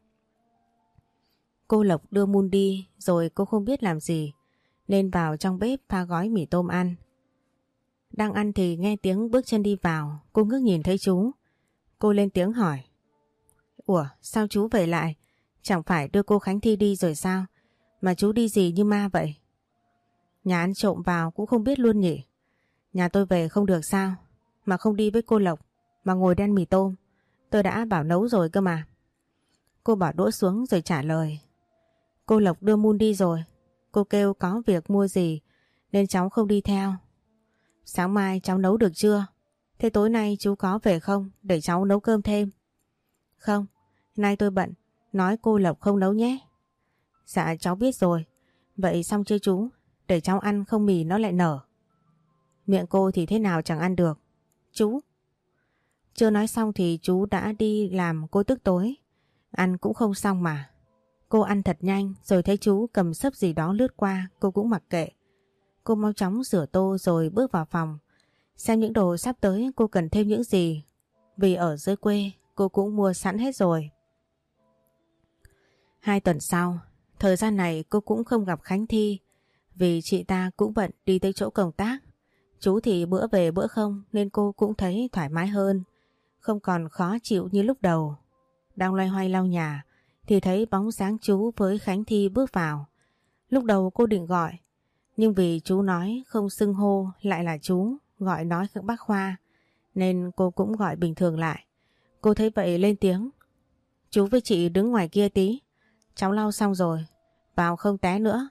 Cô Lộc đưa Moon đi rồi cô không biết làm gì nên vào trong bếp pha gói mì tôm ăn. Đang ăn thì nghe tiếng bước chân đi vào, cô ngước nhìn thấy chú. Cô lên tiếng hỏi: Ủa, sao chú về lại? Chẳng phải đưa cô Khánh Thi đi rồi sao? Mà chú đi gì như ma vậy? Nhà ăn trộm vào cũng không biết luôn nhỉ. Nhà tôi về không được sao? Mà không đi với cô Lộc mà ngồi đăn mì tôm. Tôi đã bảo nấu rồi cơ mà. Cô bỏ đũa xuống rồi trả lời: Cô Lộc đưa Moon đi rồi. Cô kêu có việc mua gì nên cháu không đi theo. Sáng mai cháu nấu được chưa? Thế tối nay chú có về không để cháu nấu cơm thêm? Không, nay tôi bận, nói cô Lộc không nấu nhé. Dạ cháu biết rồi. Vậy xong chưa chú? Để cháu ăn không mì nó lại nở. Miệng cô thì thế nào chẳng ăn được. Chú. Chưa nói xong thì chú đã đi làm, cô tức tối. Ăn cũng không xong mà. Cô ăn thật nhanh rồi thấy chú cầm xấp gì đó lướt qua, cô cũng mặc kệ. Cô mau chóng rửa tô rồi bước vào phòng. Xem những đồ sắp tới cô cần thêm những gì. Vì ở dưới quê cô cũng mua sẵn hết rồi. Hai tuần sau, thời gian này cô cũng không gặp Khánh Thi vì chị ta cũng bận đi tới chỗ công tác. Chú thì bữa về bữa không nên cô cũng thấy thoải mái hơn, không còn khó chịu như lúc đầu. Đang loay hoay lau nhà thì thấy bóng dáng chú với Khánh Thi bước vào. Lúc đầu cô định gọi, nhưng vì chú nói không xưng hô lại là chú, gọi nói các bác Khoa, nên cô cũng gọi bình thường lại. Cô thấy vậy lên tiếng: Chú với chị đứng ngoài kia tí, cháu lau xong rồi, vào không té nữa.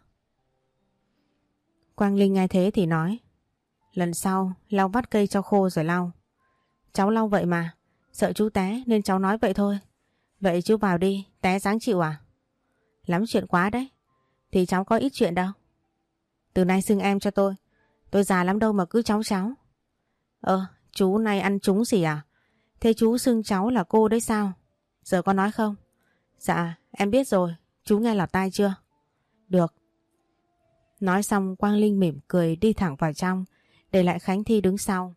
Quang Linh nghe thế thì nói: Lần sau lau vắt cây cho khô rồi lau. Cháu lau vậy mà, sợ chú té nên cháu nói vậy thôi. Vậy chú vào đi, té dáng chịu à? Lắm chuyện quá đấy. Thì cháu có ít chuyện đâu. Từ nay xưng em cho tôi. Tôi già lắm đâu mà cứ cháu cháu. Ờ, chú này ăn trúng gì à? Thế chú xưng cháu là cô đấy sao? Giờ có nói không? Dạ, em biết rồi. Chú nghe lọt tai chưa? Được. Nói xong Quang Linh mỉm cười đi thẳng vào trong, để lại Khánh Thi đứng sau.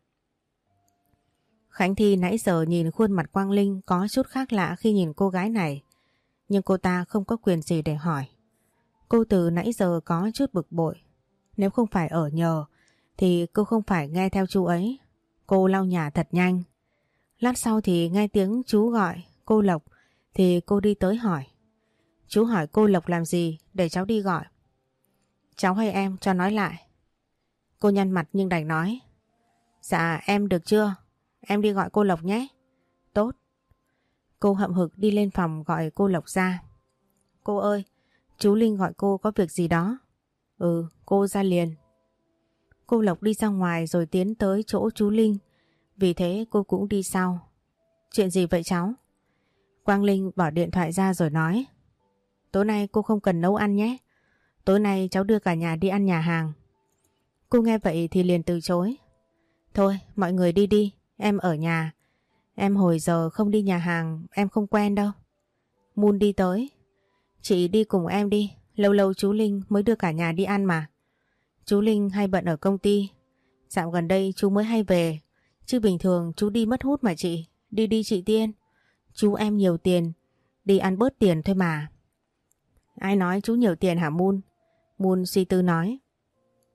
Khánh Thi nãy giờ nhìn khuôn mặt Quang Linh có chút khác lạ khi nhìn cô gái này. Nhưng cô ta không có quyền gì để hỏi. Cô từ nãy giờ có chút bực bội. Nếu không phải ở nhờ thì cô không phải nghe theo chú ấy. Cô lau nhà thật nhanh. Lát sau thì nghe tiếng chú gọi cô Lộc thì cô đi tới hỏi. Chú hỏi cô Lộc làm gì để cháu đi gọi? Cháu hay em cho nói lại. Cô nhăn mặt nhưng đành nói. Dạ em được chưa? Em đi gọi cô Lộc nhé. Tốt. Cô hậm hực đi lên phòng gọi cô Lộc ra. Cô ơi, chú Linh gọi cô có việc gì đó. Ừ, cô ra liền. Cô Lộc đi ra ngoài rồi tiến tới chỗ chú Linh. Vì thế cô cũng đi sau. Chuyện gì vậy cháu? Quang Linh bỏ điện thoại ra rồi nói. Tối nay cô không cần nấu ăn nhé. Tối nay cháu đưa cả nhà đi ăn nhà hàng. Cô nghe vậy thì liền từ chối. Thôi mọi người đi đi, em ở nhà. Em hồi giờ không đi nhà hàng, em không quen đâu. Moon đi tới. Chị đi cùng em đi, lâu lâu chú Linh mới đưa cả nhà đi ăn mà. Chú Linh hay bận ở công ty. Dạo gần đây chú mới hay về. Chứ bình thường chú đi mất hút mà chị. Đi đi chị Tiên. Chú em nhiều tiền, đi ăn bớt tiền thôi mà. Ai nói chú nhiều tiền hả Moon? Moon suy tư nói.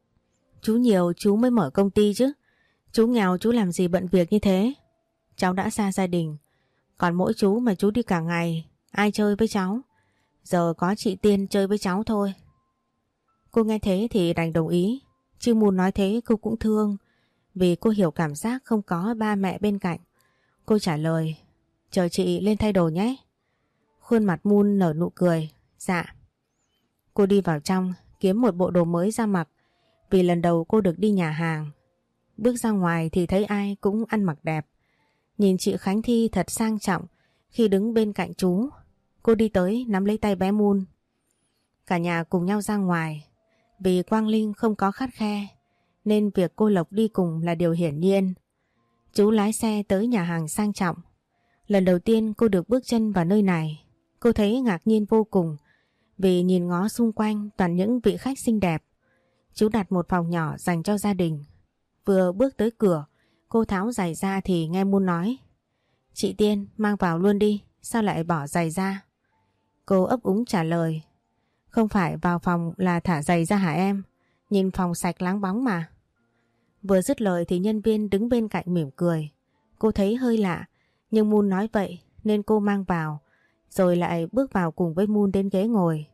Chú nhiều chú mới mở công ty chứ. Chú nghèo chú làm gì bận việc như thế. Cháu đã xa gia đình. Còn mỗi chú mà chú đi cả ngày, ai chơi với cháu. Giờ có chị Tiên chơi với cháu thôi. Cô nghe thế thì đành đồng ý. Chứ Moon nói thế cô cũng thương, vì cô hiểu cảm giác không có ba mẹ bên cạnh. Cô trả lời, chờ chị lên thay đồ nhé. Khuôn mặt Moon nở nụ cười. Dạ. Cô đi vào trong kiếm một bộ đồ mới ra mặc, vì lần đầu cô được đi nhà hàng. Bước ra ngoài thì thấy ai cũng ăn mặc đẹp. Nhìn chị Khánh Thi thật sang trọng khi đứng bên cạnh chú. Cô đi tới nắm lấy tay bé Moon. Cả nhà cùng nhau ra ngoài. Vì Quang Linh không có khắt khe nên việc cô Lộc đi cùng là điều hiển nhiên. Chú lái xe tới nhà hàng sang trọng. Lần đầu tiên cô được bước chân vào nơi này, cô thấy ngạc nhiên vô cùng, vì nhìn ngó xung quanh toàn những vị khách xinh đẹp. Chú đặt một phòng nhỏ dành cho gia đình. Vừa bước tới cửa, cô tháo giày ra thì nghe Moon nói, chị Tiên mang vào luôn đi, sao lại bỏ giày ra? Cô ấp úng trả lời, không phải vào phòng là thả giày ra hả em? Nhìn phòng sạch láng bóng mà. Vừa dứt lời thì nhân viên đứng bên cạnh mỉm cười. Cô thấy hơi lạ, nhưng Moon nói vậy nên cô mang vào, rồi lại bước vào cùng với Moon đến ghế ngồi.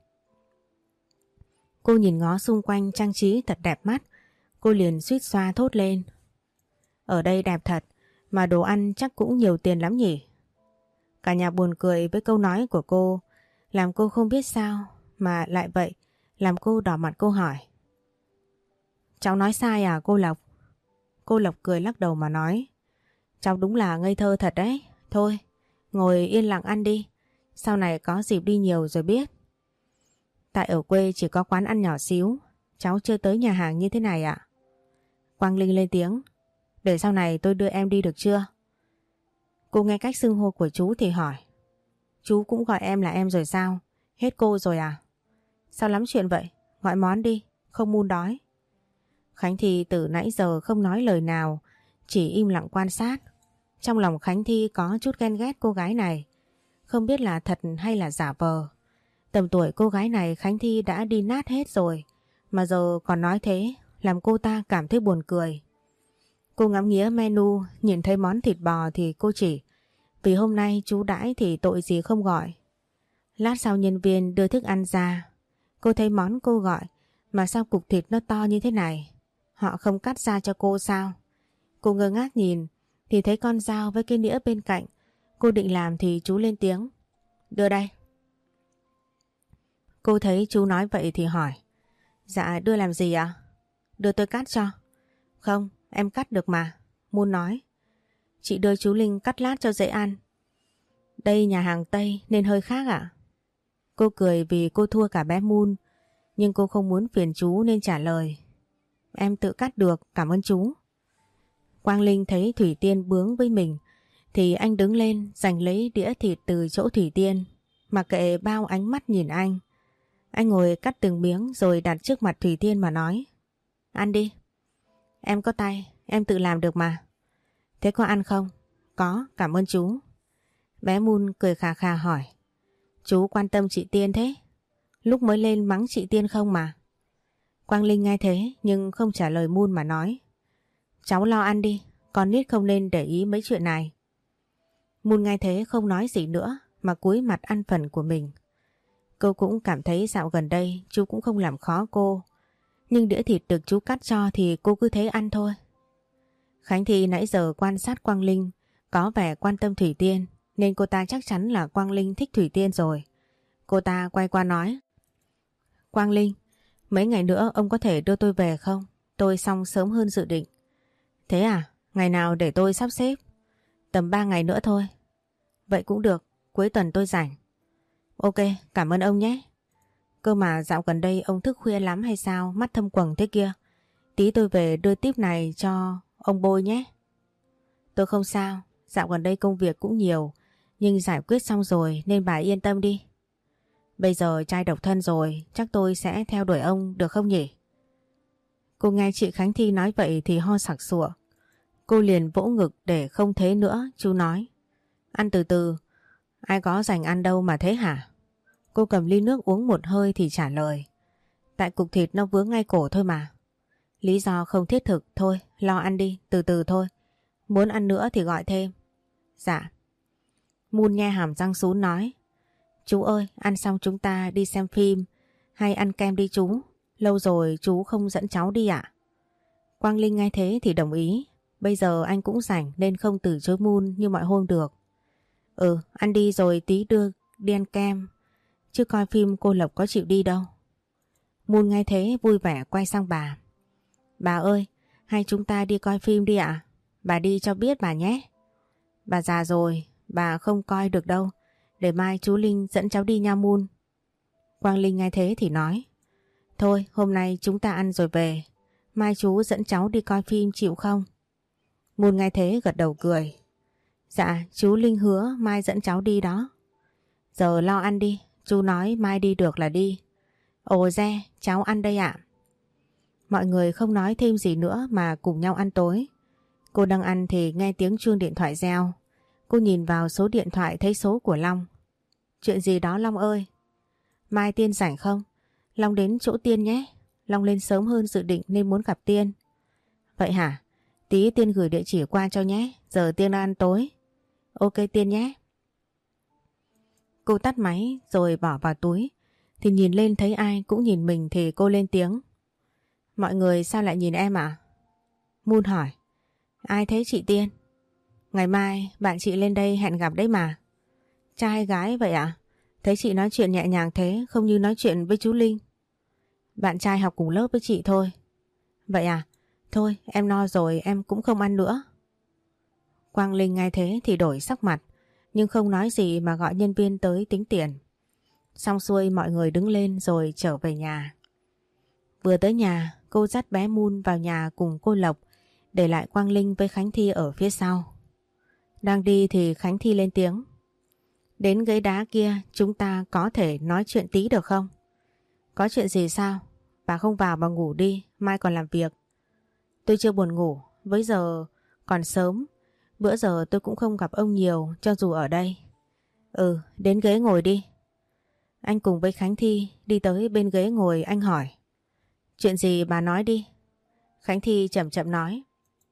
Cô nhìn ngó xung quanh trang trí thật đẹp mắt. Cô liền suýt xoa thốt lên, ở đây đẹp thật, mà đồ ăn chắc cũng nhiều tiền lắm nhỉ? Cả nhà buồn cười với câu nói của cô, làm cô không biết sao mà lại vậy, làm cô đỏ mặt. Cô hỏi, cháu nói sai à cô Lộc? Cô Lộc cười lắc đầu mà nói, cháu đúng là ngây thơ thật đấy. Thôi, ngồi yên lặng ăn đi, sau này có dịp đi nhiều rồi biết. Tại ở quê chỉ có quán ăn nhỏ xíu, cháu chưa tới nhà hàng như thế này ạ. Quang Linh lên tiếng, để sau này tôi đưa em đi được chưa? Cô nghe cách xưng hô của chú thì hỏi, chú cũng gọi em là em rồi sao? Hết cô rồi à? Sao lắm chuyện vậy? Gọi món đi, không Moon đói. Khánh Thi từ nãy giờ không nói lời nào, chỉ im lặng quan sát. Trong lòng Khánh Thi có chút ghen ghét cô gái này, không biết là thật hay là giả vờ. Tầm tuổi cô gái này Khánh Thi đã đi nát hết rồi, mà giờ còn nói thế, làm cô ta cảm thấy buồn cười. Cô ngắm nghía menu, nhìn thấy món thịt bò thì cô chỉ, vì hôm nay chú đãi thì tội gì không gọi. Lát sau nhân viên đưa thức ăn ra, cô thấy món cô gọi mà sao cục thịt nó to như thế này? Họ không cắt ra cho cô sao? Cô ngơ ngác nhìn thì thấy con dao với cái nĩa bên cạnh. Cô định làm thì chú lên tiếng, đưa đây. Cô thấy chú nói vậy thì hỏi, dạ đưa làm gì ạ? Đưa tôi cắt cho. Không, em cắt được mà. Moon nói, chị đưa chú Linh cắt lát cho dễ ăn. Đây nhà hàng Tây nên hơi khác ạ? Cô cười vì cô thua cả bé Moon, nhưng cô không muốn phiền chú nên trả lời, em tự cắt được, cảm ơn chú. Quang Linh thấy Thủy Tiên bướng với mình thì anh đứng lên giành lấy đĩa thịt từ chỗ Thủy Tiên, mặc kệ bao ánh mắt nhìn anh. Anh ngồi cắt từng miếng rồi đặt trước mặt Thủy Tiên mà nói, ăn đi. Em có tay, em tự làm được mà. Thế có ăn không? Có, cảm ơn chú. Bé Moon cười khà khà hỏi, chú quan tâm chị Tiên thế? Lúc mới lên mắng chị Tiên không mà. Quang Linh nghe thế nhưng không trả lời Moon mà nói, cháu lo ăn đi, con nít không nên để ý mấy chuyện này. Moon nghe thế không nói gì nữa mà cúi mặt ăn phần của mình. Cô cũng cảm thấy dạo gần đây chú cũng không làm khó cô, nhưng đĩa thịt được chú cắt cho thì cô cứ thế ăn thôi. Khánh Thi nãy giờ quan sát Quang Linh có vẻ quan tâm Thủy Tiên, nên cô ta chắc chắn là Quang Linh thích Thủy Tiên rồi. Cô ta quay qua nói, Quang Linh, mấy ngày nữa ông có thể đưa tôi về không? Tôi xong sớm hơn dự định. Thế à? Ngày nào để tôi sắp xếp? Tầm ba ngày nữa thôi. Vậy cũng được, cuối tuần tôi rảnh. Ok, cảm ơn ông nhé. Cơ mà dạo gần đây ông thức khuya lắm hay sao, mắt thâm quầng thế kia? Tí tôi về đưa tip này cho ông Bôi nhé. Tôi không sao, dạo gần đây công việc cũng nhiều, nhưng giải quyết xong rồi nên bà yên tâm đi. Bây giờ trai độc thân rồi, chắc tôi sẽ theo đuổi ông được không nhỉ? Cô nghe chị Khánh Thi nói vậy thì ho sặc sụa. Cô liền vỗ ngực để không thế nữa. Chú nói, ăn từ từ, ai có dành ăn đâu mà thế hả? Cô cầm ly nước uống một hơi thì trả lời, tại cục thịt nó vướng ngay cổ thôi mà. Lý do không thiết thực, thôi lo ăn đi, từ từ thôi. Muốn ăn nữa thì gọi thêm. Dạ. Moon nhe hàm răng sún nói. Chú ơi, ăn xong chúng ta đi xem phim hay ăn kem đi chú. Lâu rồi chú không dẫn cháu đi ạ. Quang Linh nghe thế thì đồng ý. Bây giờ anh cũng rảnh nên không từ chối Moon như mọi hôm được. Ừ, ăn đi rồi tí đưa đi ăn kem. Chứ coi phim cô Lộc có chịu đi đâu. Moon nghe thế vui vẻ quay sang bà. Bà ơi, hay chúng ta đi coi phim đi ạ? Bà đi cho biết bà nhé. Bà già rồi, bà không coi được đâu. Để mai chú Linh dẫn cháu đi nha Moon. Quang Linh nghe thế thì nói. Thôi, hôm nay chúng ta ăn rồi về. Mai chú dẫn cháu đi coi phim chịu không? Moon nghe thế gật đầu cười. Dạ, chú Linh hứa mai dẫn cháu đi đó. Giờ lo ăn đi, chú nói mai đi được là đi. Ồ re, cháu ăn đây ạ. Mọi người không nói thêm gì nữa mà cùng nhau ăn tối. Cô đang ăn thì nghe tiếng chuông điện thoại reo. Cô nhìn vào số điện thoại thấy số của Long. Chuyện gì đó Long ơi? Mai Tiên rảnh không? Long đến chỗ Tiên nhé. Long lên sớm hơn dự định nên muốn gặp Tiên. Vậy hả? Tí Tiên gửi địa chỉ qua cho nhé. Giờ Tiên đang ăn tối. Ok Tiên nhé. Cô tắt máy rồi bỏ vào túi. Thì nhìn lên thấy ai cũng nhìn mình thì cô lên tiếng. Mọi người sao lại nhìn em ạ? À? Moon hỏi. Ai thế chị Tiên? Ngày mai bạn chị lên đây hẹn gặp đấy mà. Trai hay gái vậy ạ? À? Thấy chị nói chuyện nhẹ nhàng thế không như nói chuyện với chú Linh. Bạn trai học cùng lớp với chị thôi. Vậy à? Thôi em no rồi em cũng không ăn nữa. Quang Linh nghe thế thì đổi sắc mặt. Nhưng không nói gì mà gọi nhân viên tới tính tiền. Xong xuôi mọi người đứng lên rồi trở về nhà. Vừa tới nhà cô dắt bé Moon vào nhà cùng cô Lộc. Để lại Quang Linh với Khánh Thi ở phía sau. Đang đi thì Khánh Thi lên tiếng. Đến ghế đá kia chúng ta có thể nói chuyện tí được không? Có chuyện gì sao? Bà không vào mà ngủ đi, mai còn làm việc. Tôi chưa buồn ngủ, với giờ còn sớm. Bữa giờ tôi cũng không gặp ông nhiều cho dù ở đây. Ừ, đến ghế ngồi đi. Anh cùng với Khánh Thi đi tới bên ghế ngồi anh hỏi. Chuyện gì bà nói đi. Khánh Thi chậm chậm nói.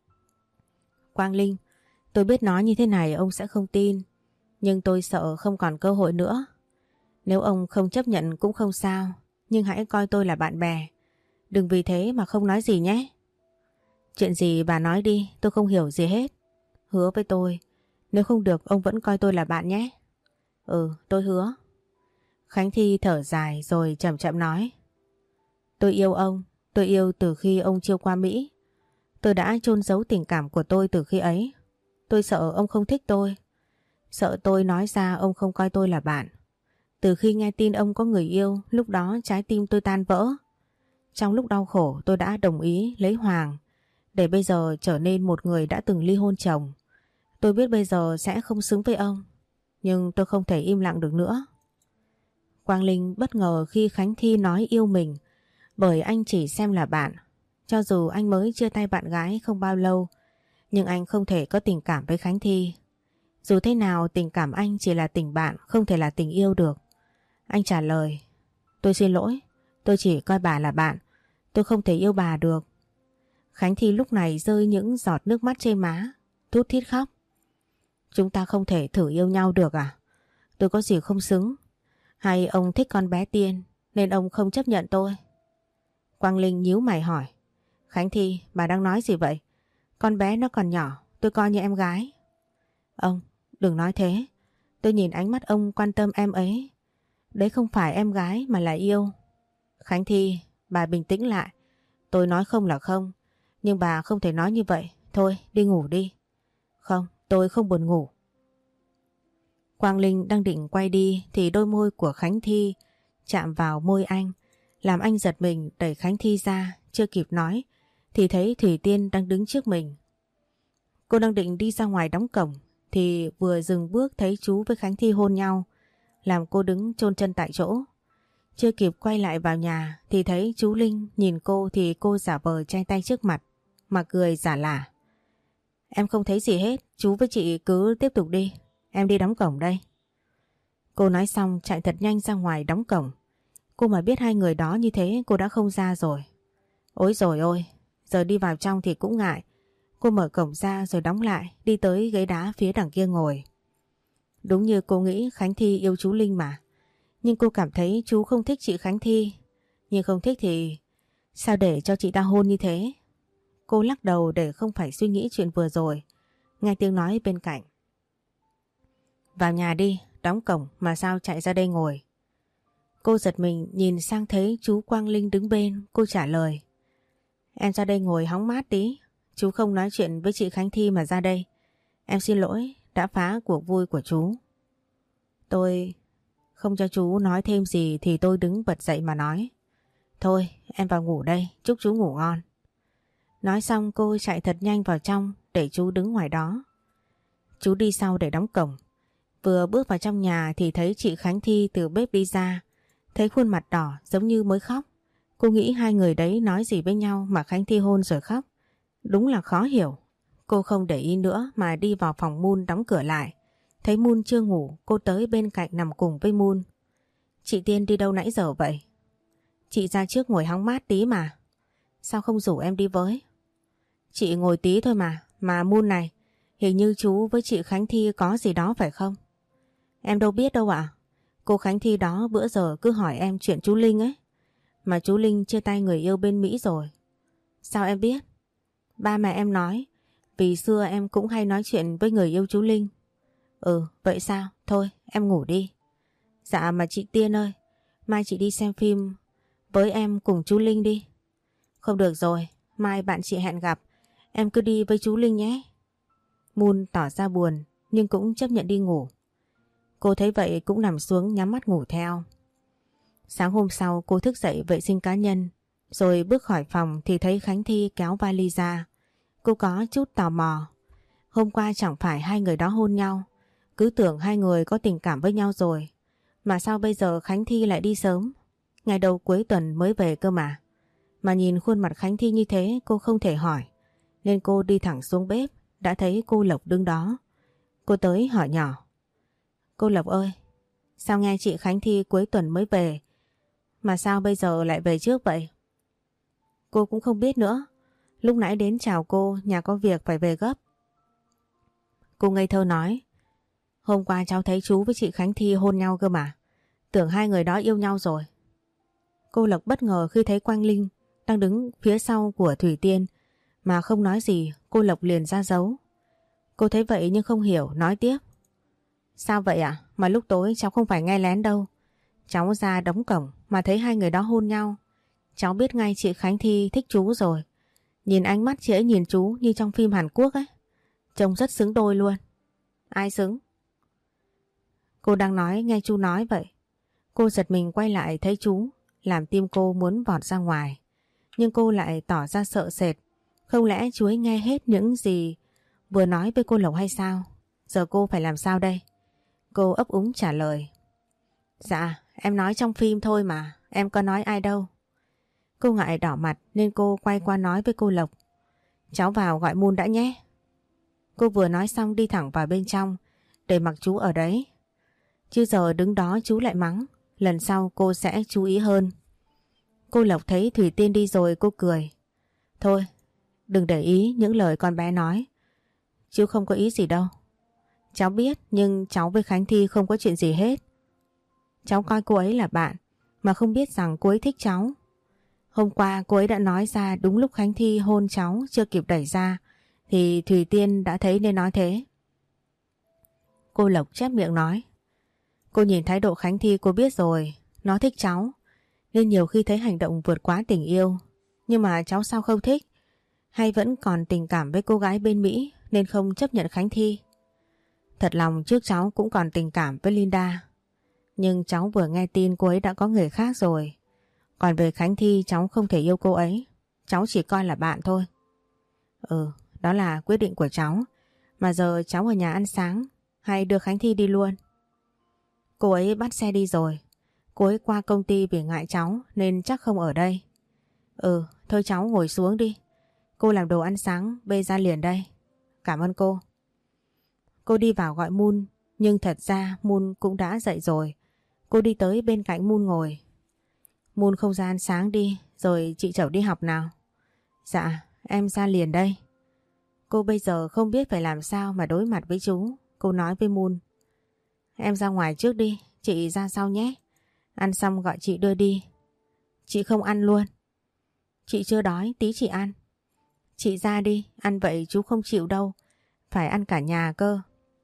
Quang Linh, tôi biết nói như thế này ông sẽ không tin. Nhưng tôi sợ không còn cơ hội nữa. Nếu ông không chấp nhận cũng không sao. Nhưng hãy coi tôi là bạn bè. Đừng vì thế mà không nói gì nhé. Chuyện gì bà nói đi, tôi không hiểu gì hết. Hứa với tôi, nếu không được ông vẫn coi tôi là bạn nhé. Ừ, tôi hứa. Khánh Thi thở dài rồi chậm chậm nói. Tôi yêu ông, tôi yêu từ khi ông chưa qua Mỹ. Tôi đã chôn giấu tình cảm của tôi từ khi ấy. Tôi sợ ông không thích tôi. Sợ tôi nói ra ông không coi tôi là bạn. Từ khi nghe tin ông có người yêu, lúc đó trái tim tôi tan vỡ. Trong lúc đau khổ tôi đã đồng ý lấy Hoàng, để bây giờ trở nên một người đã từng ly hôn chồng. Tôi biết bây giờ sẽ không xứng với ông, nhưng tôi không thể im lặng được nữa. Quang Linh bất ngờ khi Khánh Thi nói yêu mình, bởi anh chỉ xem là bạn. Cho dù anh mới chia tay bạn gái không bao lâu, nhưng anh không thể có tình cảm với Khánh Thi. Dù thế nào tình cảm anh chỉ là tình bạn, không thể là tình yêu được. Anh trả lời, tôi xin lỗi, tôi chỉ coi bà là bạn, tôi không thể yêu bà được. Khánh Thi lúc này rơi những giọt nước mắt trên má, thút thít khóc. Chúng ta không thể thử yêu nhau được à? Tôi có gì không xứng? Hay ông thích con bé Tiên nên ông không chấp nhận tôi? Quang Linh nhíu mày hỏi. Khánh Thi, bà đang nói gì vậy? Con bé nó còn nhỏ, tôi coi như em gái. Ông, đừng nói thế. Tôi nhìn ánh mắt ông quan tâm em ấy. Đấy không phải em gái mà là yêu. Khánh Thi, bà bình tĩnh lại. Tôi nói không là không. Nhưng bà không thể nói như vậy. Thôi, đi ngủ đi. Không, tôi không buồn ngủ. Quang Linh đang định quay đi thì đôi môi của Khánh Thi chạm vào môi anh, làm anh giật mình đẩy Khánh Thi ra. Chưa kịp nói thì thấy Thủy Tiên đang đứng trước mình. Cô đang định đi ra ngoài đóng cổng thì vừa dừng bước thấy chú với Khánh Thi hôn nhau, làm cô đứng chôn chân tại chỗ. Chưa kịp quay lại vào nhà thì thấy chú Linh nhìn cô thì cô giả vờ chai tay trước mặt mà cười giả lả. Em không thấy gì hết, chú với chị cứ tiếp tục đi, em đi đóng cổng đây. Cô nói xong chạy thật nhanh ra ngoài đóng cổng. Cô mà biết hai người đó như thế cô đã không ra rồi. Ôi dồi ôi, giờ đi vào trong thì cũng ngại. Cô mở cổng ra rồi đóng lại, đi tới ghế đá phía đằng kia ngồi. Đúng như cô nghĩ Khánh Thi yêu chú Linh mà. Nhưng cô cảm thấy chú không thích chị Khánh Thi. Nhưng không thích thì sao để cho chị ta hôn như thế? Cô lắc đầu để không phải suy nghĩ chuyện vừa rồi. Nghe tiếng nói bên cạnh. Vào nhà đi, đóng cổng mà sao chạy ra đây ngồi. Cô giật mình nhìn sang thấy chú Quang Linh đứng bên, cô trả lời. Em ra đây ngồi hóng mát tí, chú không nói chuyện với chị Khánh Thi mà ra đây. Em xin lỗi, đã phá cuộc vui của chú. Tôi không cho chú nói thêm gì thì tôi đứng bật dậy mà nói. Thôi, em vào ngủ đây, chúc chú ngủ ngon. Nói xong cô chạy thật nhanh vào trong để chú đứng ngoài đó. Chú đi sau để đóng cổng. Vừa bước vào trong nhà thì thấy chị Khánh Thi từ bếp đi ra. Thấy khuôn mặt đỏ giống như mới khóc. Cô nghĩ hai người đấy nói gì với nhau mà Khánh Thi hôn rồi khóc. Đúng là khó hiểu. Cô không để ý nữa mà đi vào phòng Moon đóng cửa lại. Thấy Moon chưa ngủ, cô tới bên cạnh nằm cùng với Moon. Chị Tiên đi đâu nãy giờ vậy? Chị ra trước ngồi hóng mát tí mà. Sao không rủ em đi với? Chị ngồi tí thôi mà. Mà Moon này, hình như chú với chị Khánh Thi có gì đó phải không? Em đâu biết đâu ạ. Cô Khánh Thi đó bữa giờ cứ hỏi em chuyện chú Linh ấy. Mà chú Linh chia tay người yêu bên Mỹ rồi. Sao em biết? Ba mẹ em nói. Vì xưa em cũng hay nói chuyện với người yêu chú Linh. Ừ, vậy sao? Thôi, em ngủ đi. Dạ mà chị Tiên ơi, mai chị đi xem phim với em cùng chú Linh đi. Không được rồi, mai bạn chị hẹn gặp. Em cứ đi với chú Linh nhé. Moon tỏ ra buồn nhưng cũng chấp nhận đi ngủ. Cô thấy vậy cũng nằm xuống nhắm mắt ngủ theo. Sáng hôm sau cô thức dậy vệ sinh cá nhân. Rồi bước khỏi phòng thì thấy Khánh Thi kéo vali ra. Cô có chút tò mò. Hôm qua chẳng phải hai người đó hôn nhau. Cứ tưởng hai người có tình cảm với nhau rồi. Mà sao bây giờ Khánh Thi lại đi sớm? Ngày đầu cuối tuần mới về cơ mà. Mà nhìn khuôn mặt Khánh Thi như thế cô không thể hỏi. Nên cô đi thẳng xuống bếp. Đã thấy cô Lộc đứng đó. Cô tới hỏi nhỏ. Cô Lộc ơi, sao nghe chị Khánh Thi cuối tuần mới về? Mà sao bây giờ lại về trước vậy? Cô cũng không biết nữa. Lúc nãy đến chào cô, nhà có việc phải về gấp. Cô ngây thơ nói. Hôm qua cháu thấy chú với chị Khánh Thi hôn nhau cơ mà. Tưởng hai người đó yêu nhau rồi. Cô Lộc bất ngờ khi thấy Quang Linh đang đứng phía sau của Thủy Tiên. Mà không nói gì, cô Lộc liền ra dấu. Cô thấy vậy nhưng không hiểu, nói tiếp. Sao vậy ạ? À? Mà lúc tối cháu không phải nghe lén đâu. Cháu ra đóng cổng mà thấy hai người đó hôn nhau. Cháu biết ngay chị Khánh Thi thích chú rồi. Nhìn ánh mắt chị ấy nhìn chú như trong phim Hàn Quốc ấy. Trông rất xứng đôi luôn. Ai xứng? Cô đang nói nghe chú nói vậy. Cô giật mình quay lại thấy chú, làm tim cô muốn vọt ra ngoài. Nhưng cô lại tỏ ra sợ sệt. Không lẽ chú ấy nghe hết những gì vừa nói với cô Lộc hay sao? Giờ cô phải làm sao đây? Cô ấp úng trả lời. Dạ, em nói trong phim thôi mà, em có nói ai đâu. Cô ngại đỏ mặt nên cô quay qua nói với cô Lộc. Cháu vào gọi Moon đã nhé. Cô vừa nói xong đi thẳng vào bên trong để mặc chú ở đấy. Chứ giờ đứng đó chú lại mắng. Lần sau cô sẽ chú ý hơn. Cô Lộc thấy Thủy Tiên đi rồi cô cười. Thôi, đừng để ý những lời con bé nói. Chú không có ý gì đâu. Cháu biết nhưng cháu với Khánh Thi không có chuyện gì hết. Cháu coi cô ấy là bạn mà không biết rằng cô ấy thích cháu. Hôm qua cô ấy đã nói ra đúng lúc Khánh Thi hôn cháu chưa kịp đẩy ra thì Thủy Tiên đã thấy nên nói thế. Cô Lộc chép miệng nói. Cô nhìn thái độ Khánh Thi cô biết rồi, nó thích cháu. Nên nhiều khi thấy hành động vượt quá tình yêu. Nhưng mà cháu sao không thích? Hay vẫn còn tình cảm với cô gái bên Mỹ nên không chấp nhận Khánh Thi? Thật lòng trước cháu cũng còn tình cảm với Linda. Nhưng cháu vừa nghe tin cô ấy đã có người khác rồi. Còn về Khánh Thi cháu không thể yêu cô ấy. Cháu chỉ coi là bạn thôi. Ừ, đó là quyết định của cháu. Mà giờ cháu ở nhà ăn sáng hay đưa Khánh Thi đi luôn? Cô ấy bắt xe đi rồi. Cô ấy qua công ty vì ngại cháu nên chắc không ở đây. Ừ, thôi cháu ngồi xuống đi. Cô làm đồ ăn sáng bê ra liền đây. Cảm ơn cô. Cô đi vào gọi Moon, nhưng thật ra Moon cũng đã dậy rồi. Cô đi tới bên cạnh Moon ngồi. Moon không ra ăn sáng đi, rồi chị chở đi học nào. Dạ, em ra liền đây. Cô bây giờ không biết phải làm sao mà đối mặt với chú. Cô nói với Moon. Em ra ngoài trước đi, chị ra sau nhé. Ăn xong gọi chị đưa đi. Chị không ăn luôn. Chị chưa đói, tí chị ăn. Chị ra đi, ăn vậy chú không chịu đâu. Phải ăn cả nhà cơ.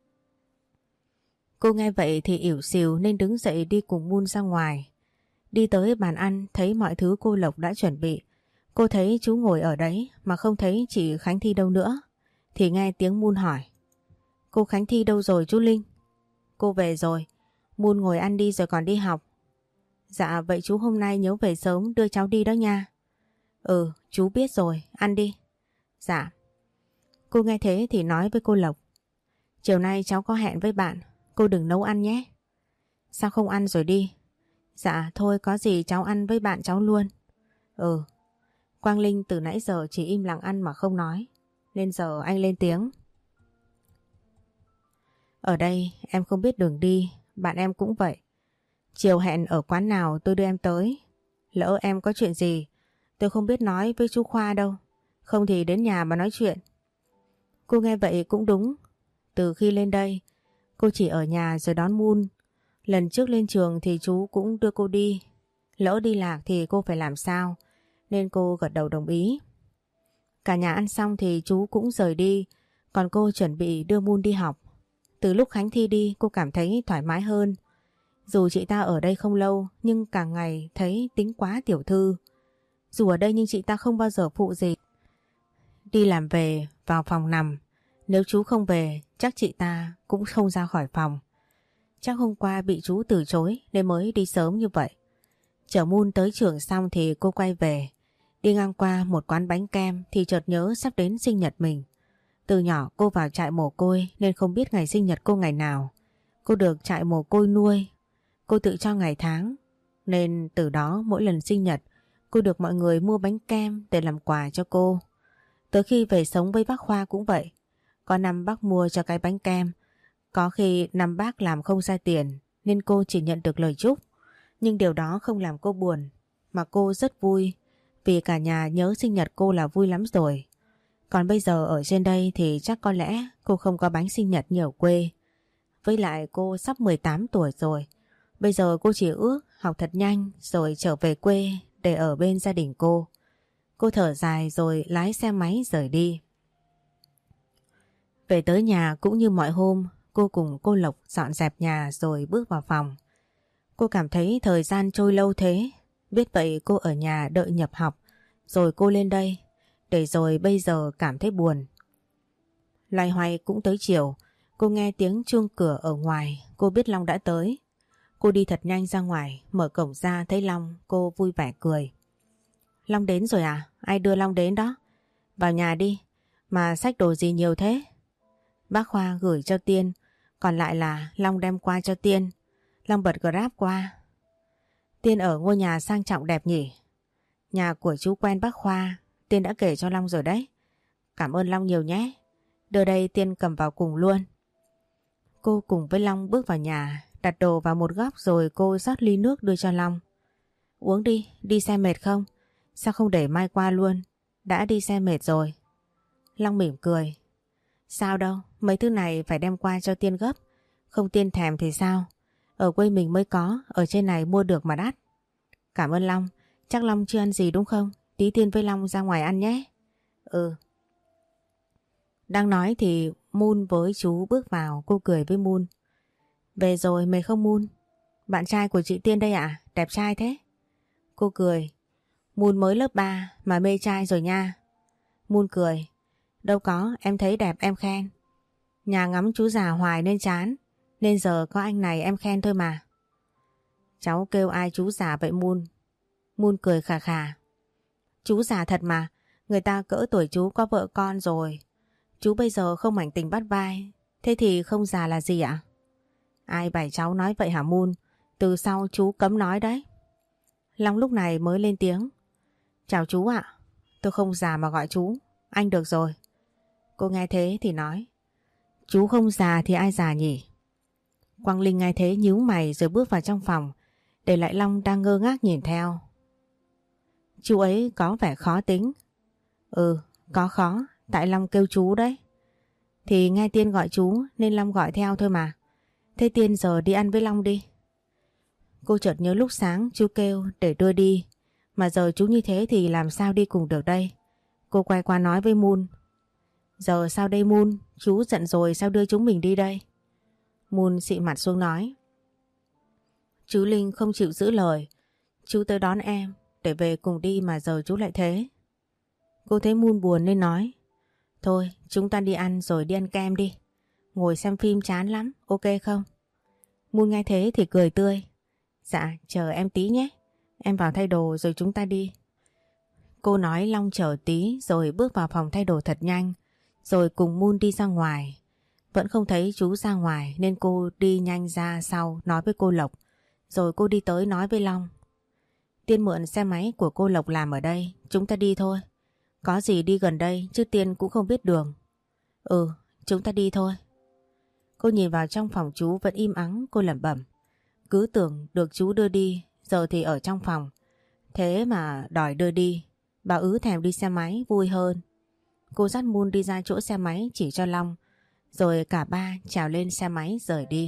Cô nghe vậy thì ỉu xìu nên đứng dậy đi cùng Moon ra ngoài. Đi tới bàn ăn thấy mọi thứ cô Lộc đã chuẩn bị. Cô thấy chú ngồi ở đấy mà không thấy chị Khánh Thi đâu nữa. Thì nghe tiếng Moon hỏi. Cô Khánh Thi đâu rồi chú Linh? Cô về rồi. Moon ngồi ăn đi rồi còn đi học. Dạ vậy chú hôm nay nhớ về sớm đưa cháu đi đó nha. Ừ chú biết rồi, ăn đi. Dạ. Cô nghe thế thì nói với cô Lộc. Chiều nay cháu có hẹn với bạn, cô đừng nấu ăn nhé. Sao không ăn rồi đi? Dạ thôi có gì cháu ăn với bạn cháu luôn. Ừ. Quang Linh từ nãy giờ chỉ im lặng ăn mà không nói. Nên giờ anh lên tiếng. Ở đây em không biết đường đi, bạn em cũng vậy. Chiều hẹn ở quán nào tôi đưa em tới. Lỡ em có chuyện gì, tôi không biết nói với chú Khoa đâu. Không thì đến nhà mà nói chuyện. Cô nghe vậy cũng đúng. Từ khi lên đây, cô chỉ ở nhà rồi đón Moon. Lần trước lên trường thì chú cũng đưa cô đi. Lỡ đi lạc thì cô phải làm sao? Nên cô gật đầu đồng ý. Cả nhà ăn xong thì chú cũng rời đi. Còn cô chuẩn bị đưa Moon đi học. Từ lúc Khánh Thi đi cô cảm thấy thoải mái hơn. Dù chị ta ở đây không lâu nhưng càng ngày thấy tính quá tiểu thư. Dù ở đây nhưng chị ta không bao giờ phụ gì. Đi làm về vào phòng nằm. Nếu chú không về chắc chị ta cũng không ra khỏi phòng. Chắc hôm qua bị chú từ chối nên mới đi sớm như vậy. Chở Moon tới trường xong thì cô quay về. Đi ngang qua một quán bánh kem thì chợt nhớ sắp đến sinh nhật mình. Từ nhỏ cô vào trại mồ côi nên không biết ngày sinh nhật cô ngày nào. Cô được trại mồ côi nuôi. Cô tự cho ngày tháng. Nên từ đó mỗi lần sinh nhật cô được mọi người mua bánh kem để làm quà cho cô. Tới khi về sống với bác Khoa cũng vậy. Có năm bác mua cho cái bánh kem. Có khi năm bác làm không ra tiền nên cô chỉ nhận được lời chúc. Nhưng điều đó không làm cô buồn. Mà cô rất vui. Vì cả nhà nhớ sinh nhật cô là vui lắm rồi. Còn bây giờ ở trên đây thì chắc có lẽ cô không có bánh sinh nhật như ở quê. Với lại cô sắp mười tám tuổi rồi. Bây giờ cô chỉ ước học thật nhanh rồi trở về quê để ở bên gia đình cô. Cô thở dài rồi lái xe máy rời đi. Về tới nhà cũng như mọi hôm, cô cùng cô Lộc dọn dẹp nhà rồi bước vào phòng. Cô cảm thấy thời gian trôi lâu thế. Biết vậy cô ở nhà đợi nhập học, rồi cô lên đây, để rồi bây giờ cảm thấy buồn. Loay hoay cũng tới chiều, cô nghe tiếng chuông cửa ở ngoài, cô biết Long đã tới. Cô đi thật nhanh ra ngoài, mở cổng ra thấy Long, cô vui vẻ cười. Long đến rồi à? Ai đưa Long đến đó? Vào nhà đi, mà xách đồ gì nhiều thế? Bác Khoa gửi cho Tiên, còn lại là Long đem qua cho Tiên. Long bật Grab qua. Tiên ở ngôi nhà sang trọng đẹp nhỉ? Nhà của chú quen bác Khoa, Tiên đã kể cho Long rồi đấy. Cảm ơn Long nhiều nhé. Đưa đây Tiên cầm vào cùng luôn. Cô cùng với Long bước vào nhà, đặt đồ vào một góc rồi cô rót ly nước đưa cho Long. Uống đi, đi xe mệt không? Sao không để mai qua luôn? Đã đi xe mệt rồi. Long mỉm cười. Sao đâu, mấy thứ này phải đem qua cho Tiên gấp. Không Tiên thèm thì sao? Ở quê mình mới có, ở trên này mua được mà đắt. Cảm ơn Long, chắc Long chưa ăn gì đúng không? Tí Tiên với Long ra ngoài ăn nhé. Ừ. Đang nói thì Moon với chú bước vào, cô cười với Moon. Về rồi mày không Moon? Bạn trai của chị Tiên đây à? Đẹp trai thế. Cô cười. Moon mới lớp ba mà mê trai rồi nha. Moon cười. Đâu có, em thấy đẹp em khen. Nhà ngắm chú già hoài nên chán, nên giờ có anh này em khen thôi mà. Cháu kêu ai chú già vậy Moon? Moon cười khà khà. Chú già thật mà, người ta cỡ tuổi chú có vợ con rồi. Chú bây giờ không mảnh tình bắt vai, thế thì không già là gì ạ? Ai bảo cháu nói vậy hả Moon? Từ sau chú cấm nói đấy. Long lúc này mới lên tiếng. Chào chú ạ. Tôi không già mà gọi chú, anh được rồi. Cô nghe thế thì nói. Chú không già thì ai già nhỉ? Quang Linh nghe thế nhíu mày rồi bước vào trong phòng, để lại Long đang ngơ ngác nhìn theo. Chú ấy có vẻ khó tính. Ừ, Có khó, tại Long kêu chú đấy. Thì nghe Tiên gọi chú nên Long gọi theo thôi mà. Thế Tiên giờ đi ăn với Long đi. Cô chợt nhớ lúc sáng chú kêu để đưa đi. Mà giờ chú như thế thì làm sao đi cùng được đây? Cô quay qua nói với Moon. Giờ sao đây Moon? Chú giận rồi sao đưa chúng mình đi đây? Moon xị mặt xuống nói. Chú Linh không chịu giữ lời. Chú tới đón em để về cùng đi mà giờ chú lại thế. Cô thấy Moon buồn nên nói. Thôi chúng ta đi ăn rồi đi ăn kem đi. Ngồi xem phim chán lắm, ok không? Moon nghe thế thì cười tươi. Dạ chờ em tí nhé. Em vào thay đồ rồi chúng ta đi. Cô nói Long chờ tí rồi bước vào phòng thay đồ thật nhanh. Rồi cùng Moon đi ra ngoài. Vẫn không thấy chú ra ngoài nên cô đi nhanh ra sau nói với cô Lộc. Rồi cô đi tới nói với Long. Tiên mượn xe máy của cô Lộc làm ở đây. Chúng ta đi thôi. Có gì đi gần đây chứ Tiên cũng không biết đường. Ừ, chúng ta đi thôi. Cô nhìn vào trong phòng chú vẫn im ắng, cô lẩm bẩm. Cứ tưởng được chú đưa đi, giờ thì ở trong phòng. Thế mà đòi đưa đi. Bà ứ thèm đi xe máy vui hơn. Cô dắt Moon đi ra chỗ xe máy chỉ cho Long. Rồi cả ba trèo lên xe máy rời đi.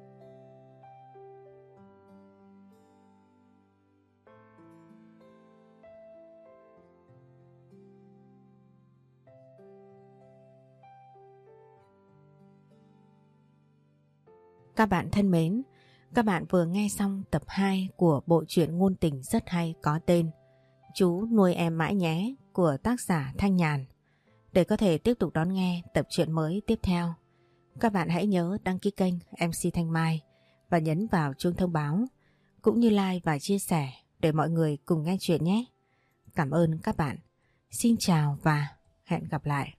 Các bạn thân mến, các bạn vừa nghe xong tập hai của bộ truyện ngôn tình rất hay có tên Chú nuôi em mãi nhé của tác giả Thanh Nhàn. Để có thể tiếp tục đón nghe tập truyện mới tiếp theo, các bạn hãy nhớ đăng ký kênh em xê Thanh Mai và nhấn vào chuông thông báo, cũng như like và chia sẻ để mọi người cùng nghe chuyện nhé. Cảm ơn các bạn. Xin chào và hẹn gặp lại.